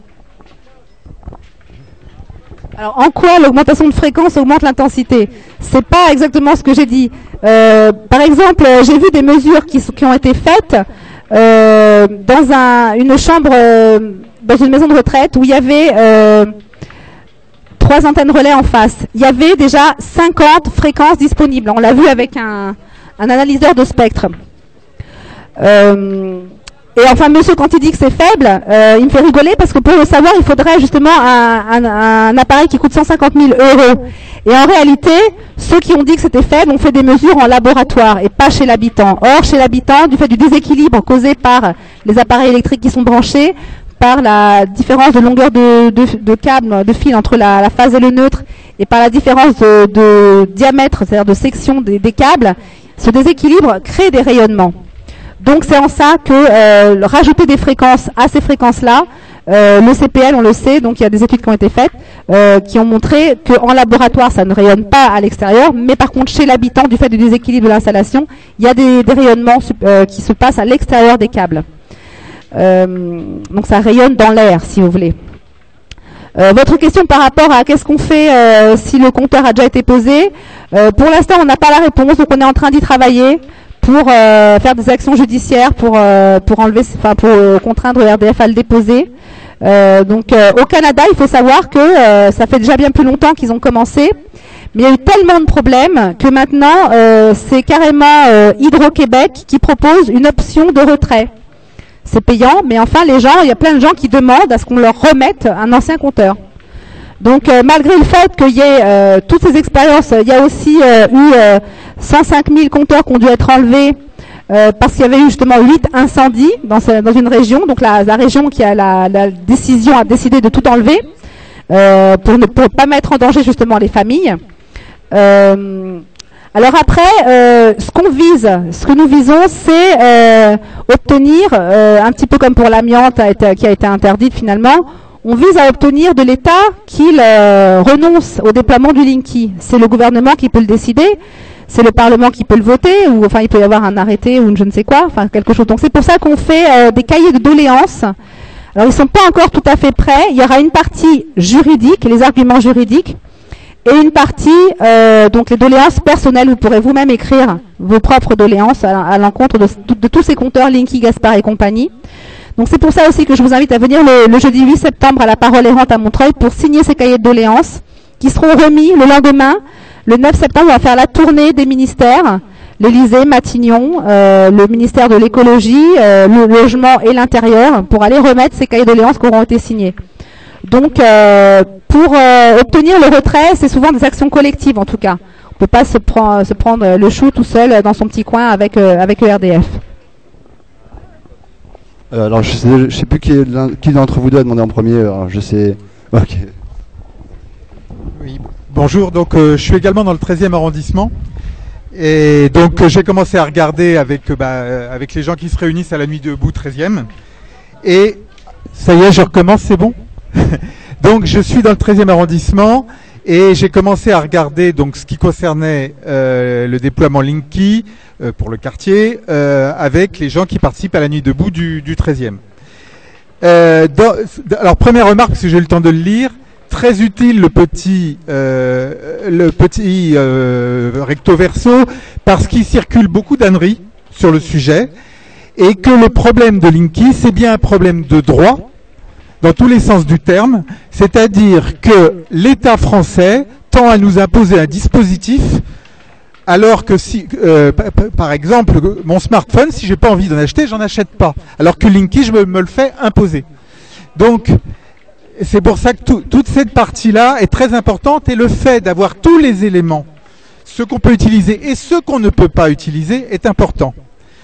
Alors en quoi l'augmentation de fréquence augmente l'intensité? C'est pas exactement ce que j'ai dit. Par exemple, j'ai vu des mesures qui ont été faites dans une chambre, dans une maison de retraite où il y avait 3 antennes relais en face. Il y avait déjà 50 fréquences disponibles. On l'a vu avec un analyseur de spectre. Et enfin, monsieur, quand il dit que c'est faible, il me fait rigoler parce que pour le savoir, il faudrait justement un appareil qui coûte 150 000 €. Et en réalité, ceux qui ont dit que c'était faible ont fait des mesures en laboratoire et pas chez l'habitant. Or, chez l'habitant, du fait du déséquilibre causé par les appareils électriques qui sont branchés, par la différence de longueur de câble, de fil entre la phase et le neutre, et par la différence de diamètre, c'est-à-dire de section des câbles, ce déséquilibre crée des rayonnements. Donc c'est en ça que rajouter des fréquences à ces fréquences-là, le CPL, on le sait, donc il y a des études qui ont été faites, qui ont montré qu'en laboratoire, ça ne rayonne pas à l'extérieur, mais par contre chez l'habitant, du fait du déséquilibre de l'installation, il y a des rayonnements qui se passent à l'extérieur des câbles. Donc ça rayonne dans l'air, si vous voulez. Votre question par rapport à qu'est-ce qu'on fait si le compteur a déjà été posé, pour l'instant on n'a pas la réponse, donc on est en train d'y travailler pour faire des actions judiciaires pour enlever, enfin pour contraindre RDF à le déposer. Donc au Canada, il faut savoir que ça fait déjà bien plus longtemps qu'ils ont commencé, mais il y a eu tellement de problèmes que maintenant c'est carrément Hydro-Québec qui propose une option de retrait. c'est payant, mais enfin, il y a plein de gens qui demandent à ce qu'on leur remette un ancien compteur. Donc, malgré le fait qu'il y ait toutes ces expériences, il y a aussi eu 105 000 compteurs qui ont dû être enlevés parce qu'il y avait eu justement 8 incendies dans une région. Donc, la région qui a la décision a décidé de tout enlever pour ne pas mettre en danger justement les familles. Alors après, ce que nous visons, c'est obtenir, un petit peu comme pour l'amiante qui a été interdite finalement, on vise à obtenir de l'État qu'il renonce au déploiement du Linky. C'est le gouvernement qui peut le décider, c'est le Parlement qui peut le voter, ou enfin il peut y avoir un arrêté ou je ne sais quoi, enfin quelque chose. Donc c'est pour ça qu'on fait des cahiers de doléances. Alors ils ne sont pas encore tout à fait prêts. Il y aura une partie juridique, les arguments juridiques, et une partie, donc les doléances personnelles. Vous pourrez vous-même écrire vos propres doléances à l'encontre de tous ces compteurs Linky, Gaspard et compagnie. Donc c'est pour ça aussi que je vous invite à venir le jeudi 8 septembre à la Parole Errante à Montreuil pour signer ces cahiers de doléances qui seront remis le lendemain. Le 9 septembre, on va faire la tournée des ministères, l'Élysée, Matignon, le ministère de l'écologie, le logement et l'intérieur, pour aller remettre ces cahiers de doléances qui auront été signés. Donc pour obtenir le retrait, c'est souvent des actions collectives en tout cas. On ne peut pas se prendre le chou tout seul dans son petit coin avec ERDF. Alors je sais plus qui d'entre vous deux a demandé en premier. Alors, je sais. Ok. Oui. Bonjour. Donc je suis également dans le 13e arrondissement. Et donc j'ai commencé à regarder avec les gens qui se réunissent à la nuit debout 13e. Et ça y est, je recommence, c'est bon. Donc je suis dans le 13e arrondissement et j'ai commencé à regarder donc ce qui concernait le déploiement Linky pour le quartier avec les gens qui participent à la nuit debout du 13e. Alors première remarque, parce que j'ai eu le temps de le lire, très utile le petit recto verso parce qu'il circule beaucoup d'âneries sur le sujet et que le problème de Linky, c'est bien un problème de droit dans tous les sens du terme, c'est-à-dire que l'État français tend à nous imposer un dispositif alors que si, par exemple, mon smartphone, si j'ai pas envie d'en acheter, j'en achète pas. Alors que Linky, je me le fais imposer. Donc, c'est pour ça que toute cette partie-là est très importante et le fait d'avoir tous les éléments, ce qu'on peut utiliser et ce qu'on ne peut pas utiliser, est important.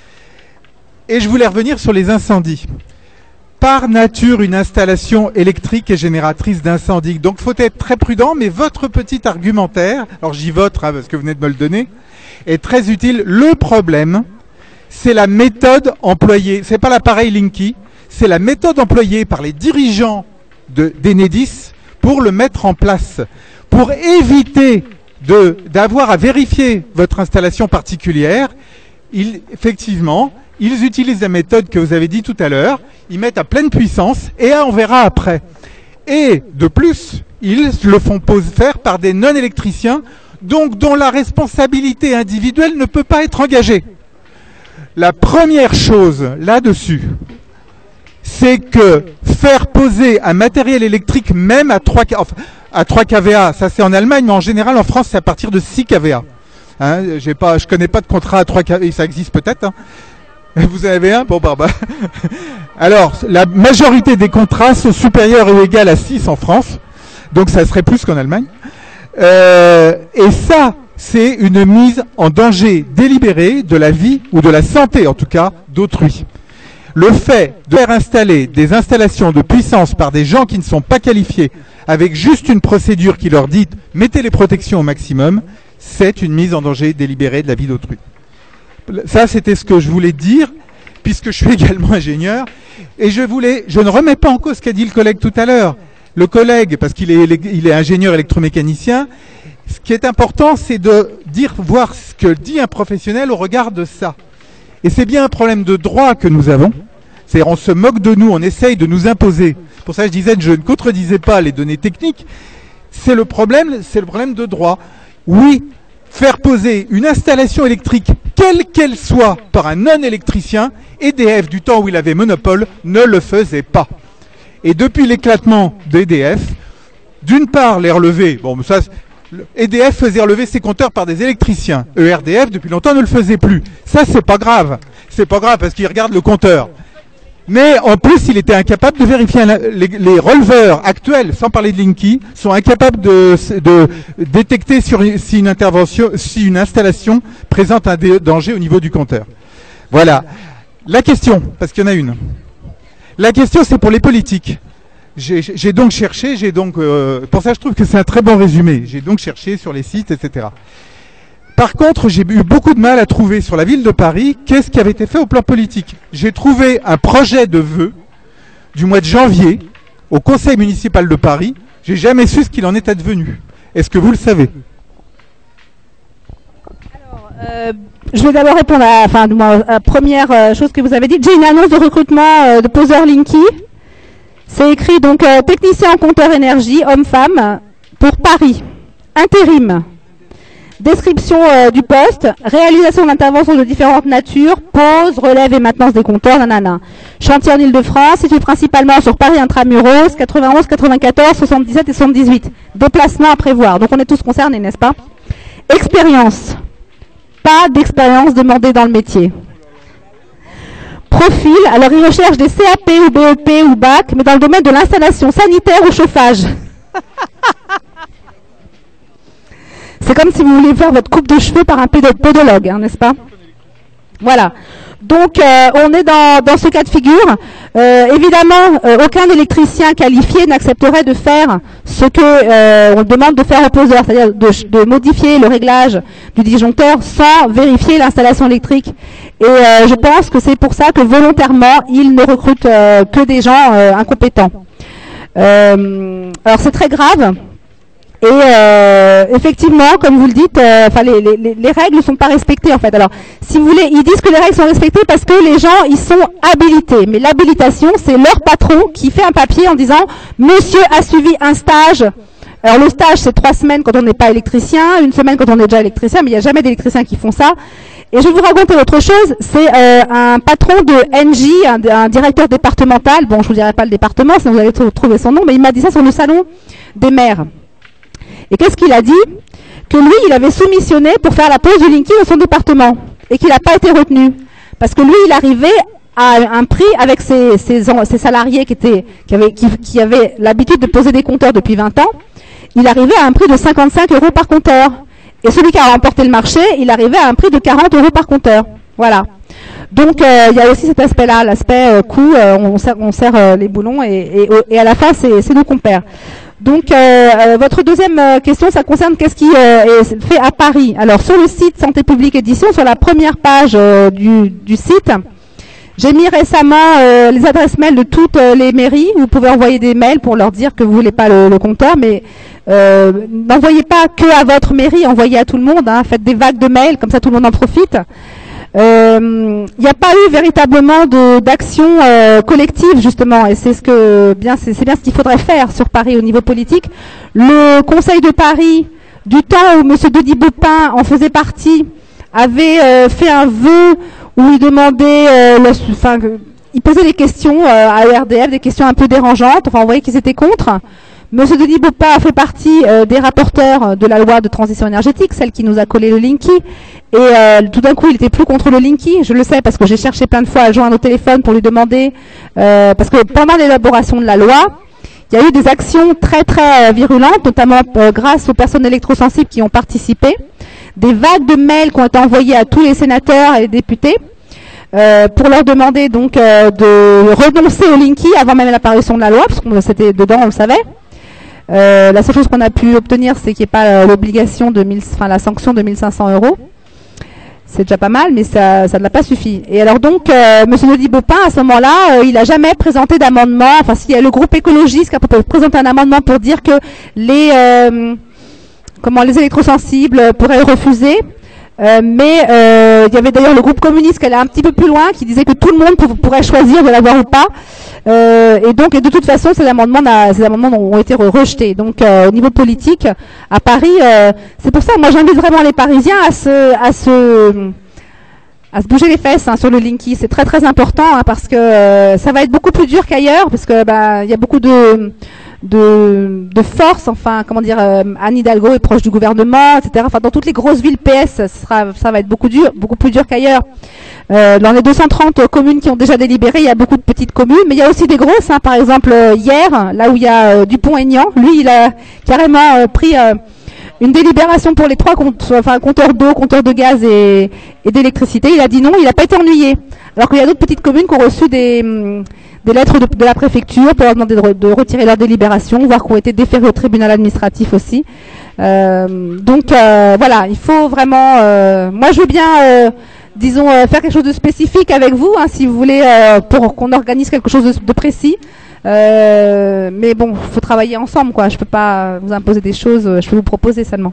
Et je voulais revenir sur les incendies. Par nature, une installation électrique est génératrice d'incendie. Donc, faut être très prudent, mais votre petit argumentaire, alors j'y vote parce que vous venez de me le donner, est très utile. Le problème, c'est la méthode employée. C'est pas l'appareil Linky, c'est la méthode employée par les dirigeants d'Enedis pour le mettre en place. Pour éviter d'avoir à vérifier votre installation particulière, effectivement, ils utilisent la méthode que vous avez dit tout à l'heure, ils mettent à pleine puissance et on verra après. Et de plus, ils le font faire par des non-électriciens, donc dont la responsabilité individuelle ne peut pas être engagée. La première chose là-dessus, c'est que faire poser un matériel électrique même à 3 kVA, ça c'est en Allemagne, mais en général en France c'est à partir de 6 kVA. Hein, je connais pas de contrat à 3 kVA, ça existe peut-être. Hein. Vous en avez un? Bon, bah. Alors, la majorité des contrats sont supérieurs ou égaux à 6 en France, donc ça serait plus qu'en Allemagne. Et ça, c'est une mise en danger délibérée de la vie, ou de la santé en tout cas, d'autrui. Le fait de faire installer des installations de puissance par des gens qui ne sont pas qualifiés, avec juste une procédure qui leur dit « mettez les protections au maximum », c'est une mise en danger délibérée de la vie d'autrui. Ça, c'était ce que je voulais dire, puisque je suis également ingénieur, et je ne remets pas en cause ce qu'a dit le collègue tout à l'heure. Le collègue, parce qu'il est ingénieur électromécanicien, ce qui est important, c'est de voir ce que dit un professionnel au regard de ça. Et c'est bien un problème de droit que nous avons. C'est-à-dire, on se moque de nous, on essaye de nous imposer. Pour ça, je disais, je ne contredisais pas les données techniques. C'est le problème de droit. Oui, faire poser une installation électrique, quelle qu'elle soit, par un non-électricien, EDF, du temps où il avait monopole, ne le faisait pas. Et depuis l'éclatement d'EDF, d'une part, les relevés, bon, ça, EDF faisait relever ses compteurs par des électriciens. ERDF, depuis longtemps, ne le faisait plus. Ça, c'est pas grave. C'est pas grave parce qu'ils regardent le compteur. Mais en plus, il était incapable de vérifier les releveurs actuels, sans parler de Linky, sont incapables de détecter si une installation présente un danger au niveau du compteur. Voilà. La question, parce qu'il y en a une. La question, c'est pour les politiques. J'ai donc cherché, pour ça je trouve que c'est un très bon résumé. J'ai donc cherché sur les sites, etc. Par contre, j'ai eu beaucoup de mal à trouver sur la ville de Paris qu'est-ce qui avait été fait au plan politique. J'ai trouvé un projet de vœux du mois de janvier au conseil municipal de Paris. J'ai jamais su ce qu'il en était advenu. Est-ce que vous le savez? Alors, je vais d'abord répondre à la première chose que vous avez dit. J'ai une annonce de recrutement de poseur Linky. C'est écrit donc technicien en compteur énergie, homme-femme, pour Paris. Intérim. Description du poste, réalisation d'interventions de différentes natures, pose, relève et maintenance des compteurs, nanana. Chantier en Ile-de-France, situé principalement sur Paris Intramuros, 91, 94, 77 et 78. Déplacement à prévoir. Donc on est tous concernés, n'est-ce pas? Expérience. Pas d'expérience demandée dans le métier. Profil, alors ils recherchent des CAP ou BEP ou BAC, mais dans le domaine de l'installation sanitaire ou chauffage. C'est comme si vous vouliez faire votre coupe de cheveux par un podologue, hein, n'est-ce pas? Voilà. Donc, on est dans ce cas de figure. Évidemment, aucun électricien qualifié n'accepterait de faire ce que on demande de faire au poseur, c'est-à-dire de modifier le réglage du disjoncteur sans vérifier l'installation électrique. Et je pense que c'est pour ça que volontairement, ils ne recrutent que des gens incompétents. Alors, c'est très grave. Et effectivement, comme vous le dites, les règles ne sont pas respectées en fait. Alors, si vous voulez, ils disent que les règles sont respectées parce que les gens ils sont habilités. Mais l'habilitation, c'est leur patron qui fait un papier en disant Monsieur a suivi un stage. Alors le stage, c'est 3 semaines quand on n'est pas électricien, 1 semaine quand on est déjà électricien, mais il n'y a jamais d'électriciens qui font ça. Et je vais vous raconter autre chose. C'est un patron de NJ, un directeur départemental. Bon, je vous dirai pas le département, sinon vous allez trouver son nom, mais il m'a dit ça sur le salon des maires. Et qu'est-ce qu'il a dit? Que lui, il avait soumissionné pour faire la pose du Linky dans son département et qu'il n'a pas été retenu. Parce que lui, il arrivait à un prix avec ses salariés qui avaient l'habitude de poser des compteurs depuis 20 ans. Il arrivait à un prix de 55 € par compteur. Et celui qui a remporté le marché, il arrivait à un prix de 40 € par compteur. Voilà. Donc, il y a aussi cet aspect-là, l'aspect coût, on serre les boulons et à la fin, c'est nos compères. Donc, votre deuxième question, ça concerne qu'est-ce qui est fait à Paris. Alors, sur le site Santé Publique Édition, sur la première page du site, j'ai mis récemment les adresses mail de toutes les mairies. Vous pouvez envoyer des mails pour leur dire que vous voulez pas le compteur, mais n'envoyez pas que à votre mairie, envoyez à tout le monde. Hein, faites des vagues de mails, comme ça tout le monde en profite. Il n'y a pas eu véritablement d'action collective justement, et c'est bien ce qu'il faudrait faire sur Paris au niveau politique. Le Conseil de Paris, du temps où M. Denis Baupin en faisait partie, avait fait un vœu où il demandait, il posait des questions à ERDF, des questions un peu dérangeantes. Enfin, on voyait qu'ils étaient contre. Monsieur Denis Baupin a fait partie des rapporteurs de la loi de transition énergétique, celle qui nous a collé le Linky. Et tout d'un coup, il était plus contre le Linky. Je le sais parce que j'ai cherché plein de fois à le joindre au téléphone pour lui demander. Parce que pendant l'élaboration de la loi, il y a eu des actions très très virulentes, notamment grâce aux personnes électrosensibles qui ont participé. Des vagues de mails qui ont été envoyés à tous les sénateurs et les députés pour leur demander donc de renoncer au Linky avant même l'apparition de la loi, parce que c'était dedans, on le savait. La seule chose qu'on a pu obtenir, c'est qu'il n'y ait pas l'obligation de la sanction de 1 500 €. C'est déjà pas mal, mais ça ne l'a pas suffi. Et alors donc, M. Denis Baupin, à ce moment-là, il n'a jamais présenté d'amendement. Enfin, s'il y a le groupe écologiste qui a présenté un amendement pour dire que les électrosensibles pourraient le refuser. Mais il y avait d'ailleurs le groupe communiste qui allait un petit peu plus loin, qui disait que tout le monde pourrait choisir de l'avoir ou pas. Et donc, de toute façon, ces amendements ont été rejetés. Donc, au niveau politique, à Paris, c'est pour ça, moi, j'invite vraiment les Parisiens à se bouger les fesses sur le Linky. C'est très très important parce que ça va être beaucoup plus dur qu'ailleurs, parce que il y a beaucoup de de force. Enfin, comment dire, Anne Hidalgo est proche du gouvernement, etc. Enfin, dans toutes les grosses villes PS, ça va être beaucoup plus dur qu'ailleurs. Dans les 230 communes qui ont déjà délibéré, il y a beaucoup de petites communes, mais il y a aussi des grosses. Par exemple, hier, là où il y a Dupont-Aignan, lui, il a carrément pris une délibération pour les 3 compteurs d'eau, compteurs de gaz et d'électricité. Il a dit non, il n'a pas été ennuyé. Alors qu'il y a d'autres petites communes qui ont reçu des lettres de la préfecture pour leur demander de retirer leur délibération, voire qui ont été déférées au tribunal administratif aussi. Donc voilà, il faut vraiment... moi, je veux bien... disons, faire quelque chose de spécifique avec vous, si vous voulez, pour qu'on organise quelque chose de précis. Mais bon, il faut travailler ensemble, quoi. Je peux pas vous imposer des choses, je peux vous proposer seulement.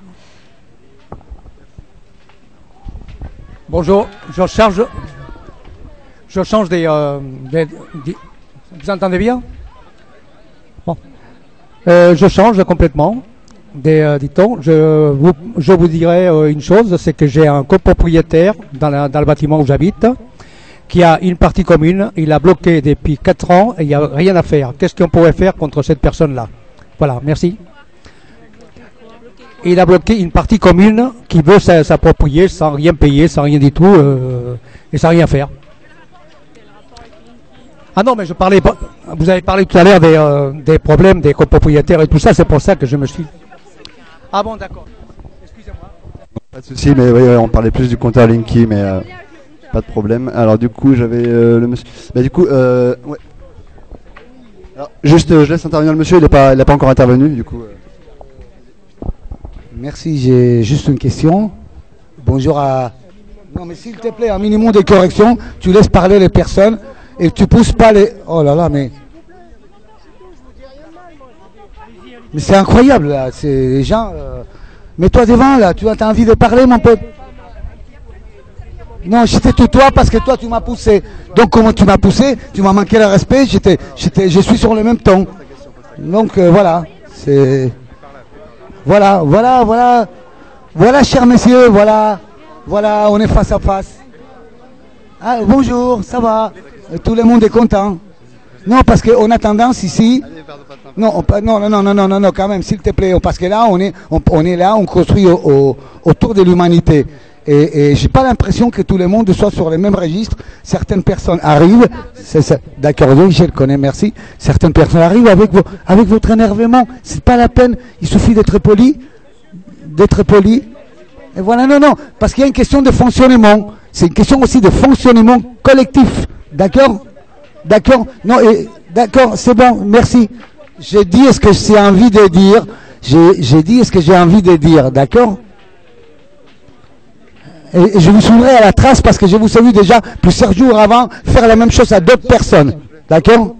Bonjour, je change des vous entendez bien? Bon. Je change complètement. Dit-on, je vous dirais une chose, c'est que j'ai un copropriétaire dans le bâtiment où j'habite qui a une partie commune, il a bloqué depuis 4 ans et il n'y a rien à faire. Qu'est-ce qu'on pourrait faire contre cette personne-là? Voilà, merci. Il a bloqué une partie commune qui veut s'approprier sans rien payer, sans rien du tout et sans rien faire. Ah non, mais je parlais pas. Vous avez parlé tout à l'heure des problèmes des copropriétaires et tout ça, c'est pour ça que je me suis... Ah bon, d'accord. Excusez-moi. Pas de souci, mais oui, on parlait plus du compteur Linky, mais pas de problème. Alors du coup, j'avais le monsieur. Bah du coup, ouais. Alors, juste, je laisse intervenir le monsieur. Il n'a pas encore intervenu, du coup. Merci. J'ai juste une question. Bonjour à. Non, mais s'il te plaît, un minimum de correction. Tu laisses parler les personnes et tu pousses pas les. Oh là là, mais. Mais c'est incroyable là, c'est les gens. Mets-toi devant là, tu as envie de parler mon pote. Non, j'étais tout toi parce que toi tu m'as poussé. Donc comment tu m'as poussé, tu m'as manqué le respect, je suis sur le même ton. Donc voilà, c'est. Voilà, chers messieurs, voilà, on est face à face. Ah, bonjour, ça va, tout le monde est content. Non, parce qu'on a tendance ici. Non, quand même, s'il te plaît, parce que là, on est là, on construit autour de l'humanité. Et j'ai pas l'impression que tout le monde soit sur le même registre. Certaines personnes arrivent, d'accord, oui, je le connais, merci. Certaines personnes arrivent avec votre énervement. C'est pas la peine. Il suffit d'être poli. Et voilà, non, parce qu'il y a une question de fonctionnement. C'est une question aussi de fonctionnement collectif. D'accord? Non, d'accord, c'est bon, merci. J'ai dit ce que j'ai envie de dire. J'ai dit ce que j'ai envie de dire, d'accord? Et je vous suivrai à la trace parce que je vous ai vu déjà plusieurs jours avant faire la même chose à d'autres personnes, d'accord?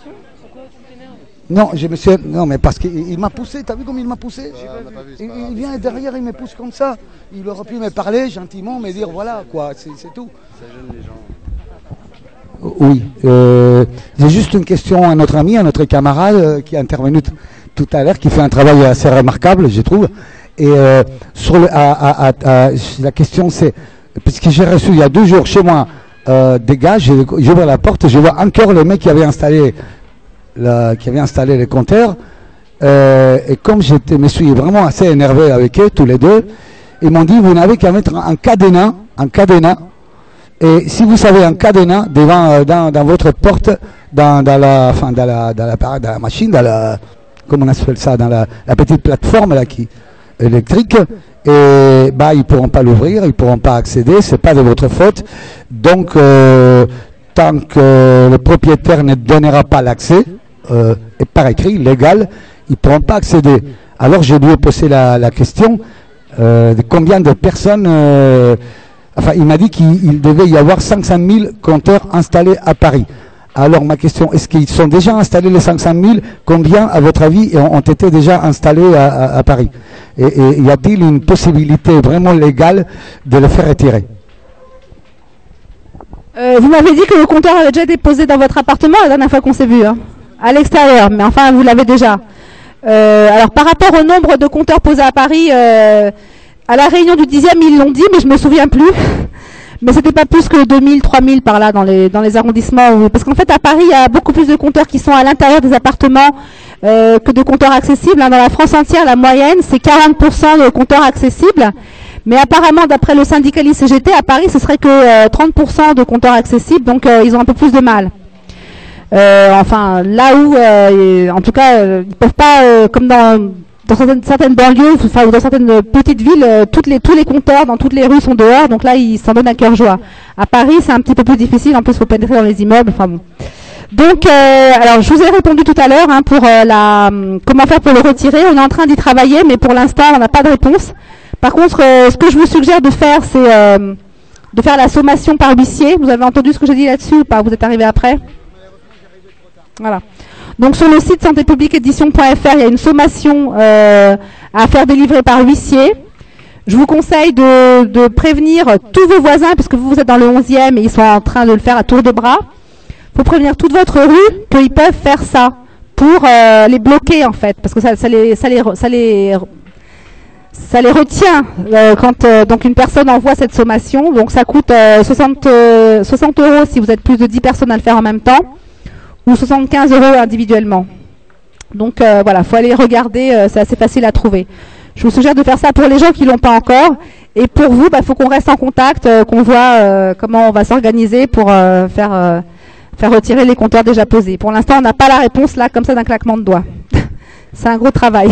Non, non, mais parce qu'il m'a poussé, t'as vu comme il m'a poussé? Il vient derrière, il me pousse comme ça. Il aurait pu me parler gentiment, me dire voilà, quoi, c'est tout. Ça gêne les gens. Oui, j'ai juste une question à notre ami, à notre camarade qui est intervenu tout à l'heure, qui fait un travail assez remarquable, je trouve. Et sur la question c'est, parce que j'ai reçu il y a 2 jours chez moi des gars, j'ouvre la porte, je vois encore le mec qui avait installé les compteurs. Et comme je me suis vraiment assez énervé avec eux, tous les deux, ils m'ont dit vous n'avez qu'à mettre un cadenas. Et si vous savez un cadenas dans votre porte, dans la machine, comment on appelle ça, dans la petite plateforme là électrique, et ils pourront pas l'ouvrir, ils pourront pas accéder, c'est pas de votre faute. Donc tant que le propriétaire ne donnera pas l'accès, et par écrit, légal, ils pourront pas accéder. Alors je lui ai posé la question de combien de personnes. Enfin, il m'a dit qu'il devait y avoir 500 000 compteurs installés à Paris. Alors ma question, est-ce qu'ils sont déjà installés les 500 000? Combien, à votre avis, ont été déjà installés à Paris? Et y a-t-il une possibilité vraiment légale de le faire retirer? Vous m'avez dit que le compteur avait déjà été posé dans votre appartement la dernière fois qu'on s'est vu, à l'extérieur, mais enfin vous l'avez déjà. Alors par rapport au nombre de compteurs posés à Paris, à la réunion du 10e ils l'ont dit, mais je me souviens plus. Mais c'était pas plus que 2000, 3000 par là dans les arrondissements. Parce qu'en fait, à Paris, il y a beaucoup plus de compteurs qui sont à l'intérieur des appartements que de compteurs accessibles. Dans la France entière, la moyenne, c'est 40% de compteurs accessibles. Mais apparemment, d'après le syndicaliste CGT, à Paris, ce serait que 30% de compteurs accessibles. Donc, ils ont un peu plus de mal. Enfin, là où, en tout cas, ils peuvent pas, comme dans certaines banlieues, enfin, ou dans certaines petites villes, tous les compteurs dans toutes les rues sont dehors, donc là, ils s'en donnent à cœur joie. À Paris, c'est un petit peu plus difficile, en plus, il faut pénétrer dans les immeubles, enfin bon. Donc, alors, je vous ai répondu tout à l'heure pour comment faire pour le retirer. On est en train d'y travailler, mais pour l'instant, on n'a pas de réponse. Par contre, ce que je vous suggère de faire, c'est de faire la sommation par huissier. Vous avez entendu ce que j'ai dit là-dessus ou pas? Vous êtes arrivé après? Voilà. Donc sur le site santépubliqueédition.fr, il y a une sommation à faire délivrer par huissier. Je vous conseille de prévenir tous vos voisins, puisque vous êtes dans le 11e et ils sont en train de le faire à tour de bras. Il faut prévenir toute votre rue qu'ils peuvent faire ça pour les bloquer en fait, parce que ça les retient quand donc une personne envoie cette sommation. Donc ça coûte 60 € si vous êtes plus de 10 personnes à le faire en même temps, ou 75 € individuellement. Donc voilà, faut aller regarder, c'est assez facile à trouver. Je vous suggère de faire ça pour les gens qui l'ont pas encore. Et pour vous, faut qu'on reste en contact, qu'on voit comment on va s'organiser pour faire retirer les compteurs déjà posés. Pour l'instant, on n'a pas la réponse là, comme ça, d'un claquement de doigts. C'est un gros travail.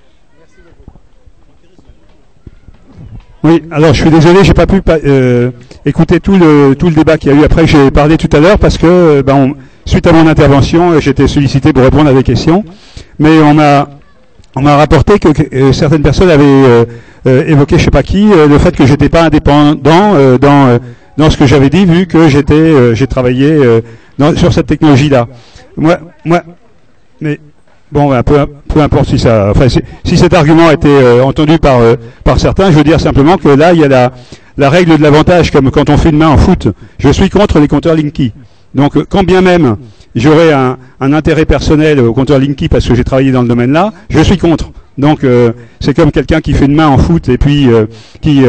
Oui, alors je suis désolé, j'ai pas pu écouter tout le débat qu'il y a eu après que j'ai parlé tout à l'heure, parce que suite à mon intervention, j'étais sollicité pour répondre à des questions, mais on m'a rapporté que certaines personnes avaient évoqué, je sais pas qui, le fait que j'étais pas indépendant dans ce que j'avais dit, vu que j'ai travaillé sur cette technologie-là. Moi, mais bon, peu importe si ça, enfin, si cet argument a été entendu par certains, je veux dire simplement que là, il y a la règle de l'avantage, comme quand on fait une main en foot. Je suis contre les compteurs Linky. Donc, quand bien même j'aurais un intérêt personnel au compteur Linky parce que j'ai travaillé dans le domaine-là, je suis contre. Donc, c'est comme quelqu'un qui fait une main en foot et puis qui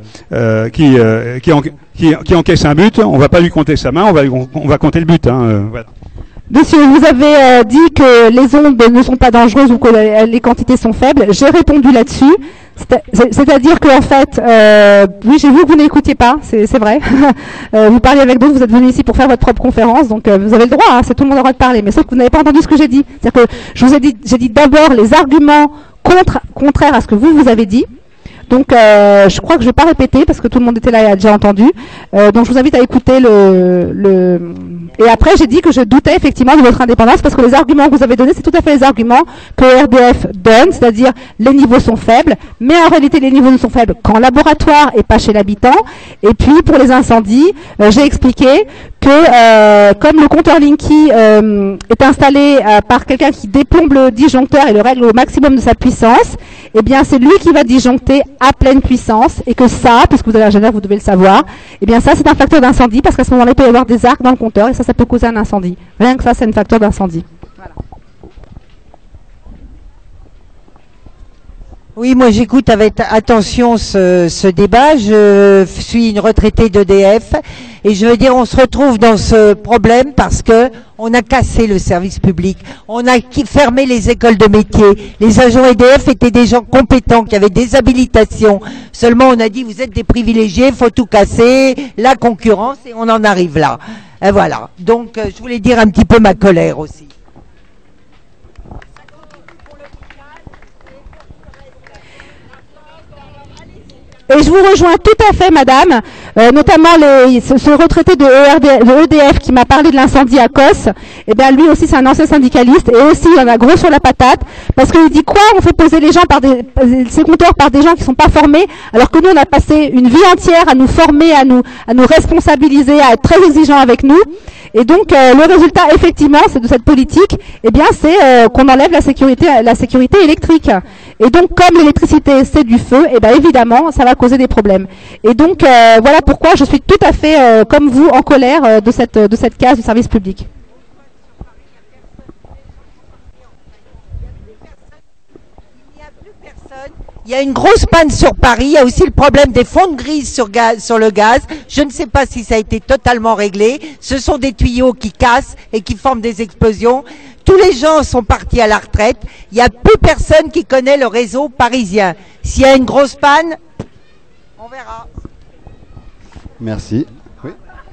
encaisse un but. On va pas lui compter sa main, on va compter le but. Voilà. Monsieur, vous avez dit que les ondes ne sont pas dangereuses ou que les quantités sont faibles. J'ai répondu là-dessus. C'est-à-dire qu'en fait, oui, j'ai vu que vous n'écoutiez pas, c'est vrai. Vous parliez avec d'autres, vous êtes venu ici pour faire votre propre conférence, donc vous avez le droit, c'est tout le monde a le droit de parler. Mais sauf que vous n'avez pas entendu ce que j'ai dit. C'est-à-dire que j'ai dit d'abord les arguments contraires à ce que vous avez dit. Donc, je crois que je ne vais pas répéter parce que tout le monde était là et a déjà entendu. Donc, je vous invite à écouter Et après, j'ai dit que je doutais effectivement de votre indépendance parce que les arguments que vous avez donnés, c'est tout à fait les arguments que RDF donne, c'est-à-dire les niveaux sont faibles, mais en réalité, les niveaux ne sont faibles qu'en laboratoire et pas chez l'habitant. Et puis, pour les incendies, j'ai expliqué que comme le compteur Linky est installé par quelqu'un qui déplombe le disjoncteur et le règle au maximum de sa puissance, eh bien c'est lui qui va disjoncter à pleine puissance et que ça, puisque vous avez ingénieur, vous devez le savoir, eh bien ça c'est un facteur d'incendie parce qu'à ce moment-là il peut y avoir des arcs dans le compteur et ça peut causer un incendie. Rien que ça c'est un facteur d'incendie. Voilà. Oui, moi j'écoute avec attention ce débat. Je suis une retraitée d'EDF et je veux dire, on se retrouve dans ce problème parce que on a cassé le service public, on a fermé les écoles de métier. Les agents EDF étaient des gens compétents qui avaient des habilitations. Seulement, on a dit vous êtes des privilégiés, faut tout casser, la concurrence et on en arrive là. Et voilà. Donc, je voulais dire un petit peu ma colère aussi. Et je vous rejoins tout à fait, madame, notamment ce retraité de EDF qui m'a parlé de l'incendie à Cos. Eh bien, lui aussi, c'est un ancien syndicaliste et aussi, il en a gros sur la patate parce qu'il dit quoi? On fait poser les gens ces compteurs par des gens qui sont pas formés, alors que nous, on a passé une vie entière à nous former, à nous responsabiliser, à être très exigeants avec nous. Et donc, le résultat, effectivement, c'est de cette politique, eh bien, c'est qu'on enlève la sécurité électrique. Et donc, comme l'électricité, c'est du feu, eh bien, évidemment, ça va causer des problèmes. Et donc, voilà pourquoi je suis tout à fait, comme vous, en colère de cette case du service public. Il y a une grosse panne sur Paris. Il y a aussi le problème des fonds de grise sur le gaz. Je ne sais pas si ça a été totalement réglé. Ce sont des tuyaux qui cassent et qui forment des explosions. Tous les gens sont partis à la retraite. Il y a peu personne qui connaît le réseau parisien. S'il y a une grosse panne, on verra. Merci. Oui.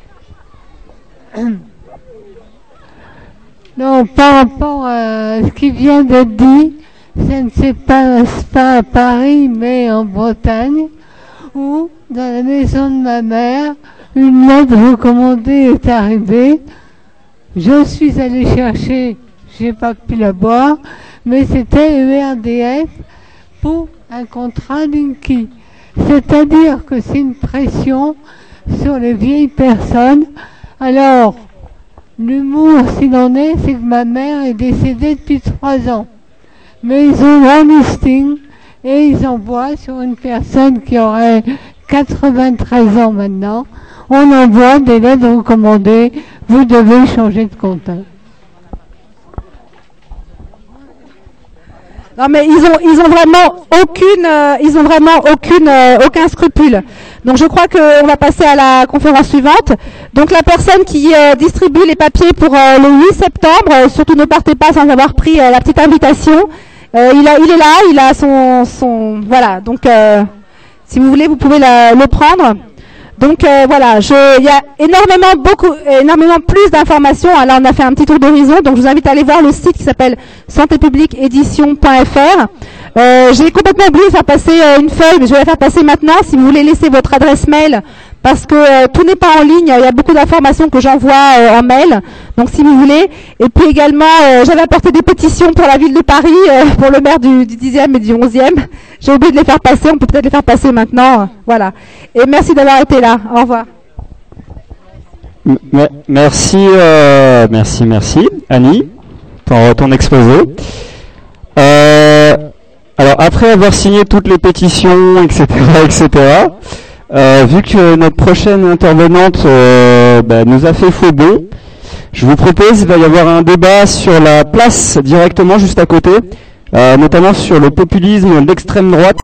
Non, par rapport à ce qui vient d'être dit, ça ne se passe pas à Paris, mais en Bretagne, où, dans la maison de ma mère, une lettre recommandée est arrivée. Je suis allée chercher, j'ai pas pu la boire, mais c'était ERDF pour un contrat Linky. C'est-à-dire que c'est une pression sur les vieilles personnes. Alors, l'humour, s'il en est, c'est que ma mère est décédée depuis 3 ans. Mais ils ont un listing et ils envoient sur une personne qui aurait 93 ans maintenant. On envoie des lettres recommandées. Vous devez changer de compteur. Non mais ils ont vraiment aucun scrupule. Donc je crois qu'on va passer à la conférence suivante. Donc la personne qui distribue les papiers pour le 8 septembre, surtout ne partez pas sans avoir pris la petite invitation. Il est là, il a son voilà. Donc si vous voulez, vous pouvez le prendre. Donc voilà, il y a énormément plus d'informations. Alors on a fait un petit tour d'horizon, donc je vous invite à aller voir le site qui s'appelle santépubliqueédition.fr. J'ai complètement oublié de faire passer une feuille, mais je vais la faire passer maintenant. Si vous voulez laisser votre adresse mail, parce que tout n'est pas en ligne, il y a beaucoup d'informations que j'envoie en mail. Donc si vous voulez, et puis également, j'avais apporté des pétitions pour la ville de Paris, pour le maire du 10e et du 11e. J'ai oublié de les faire passer, on peut peut-être les faire passer maintenant. Voilà. Et merci d'avoir été là. Au revoir. Merci Annie pour ton exposé. Alors après avoir signé toutes les pétitions, etc., vu que notre prochaine intervenante nous a fait faux bond, je vous propose, il va y avoir un débat sur la place directement juste à côté, notamment sur le populisme d'extrême droite.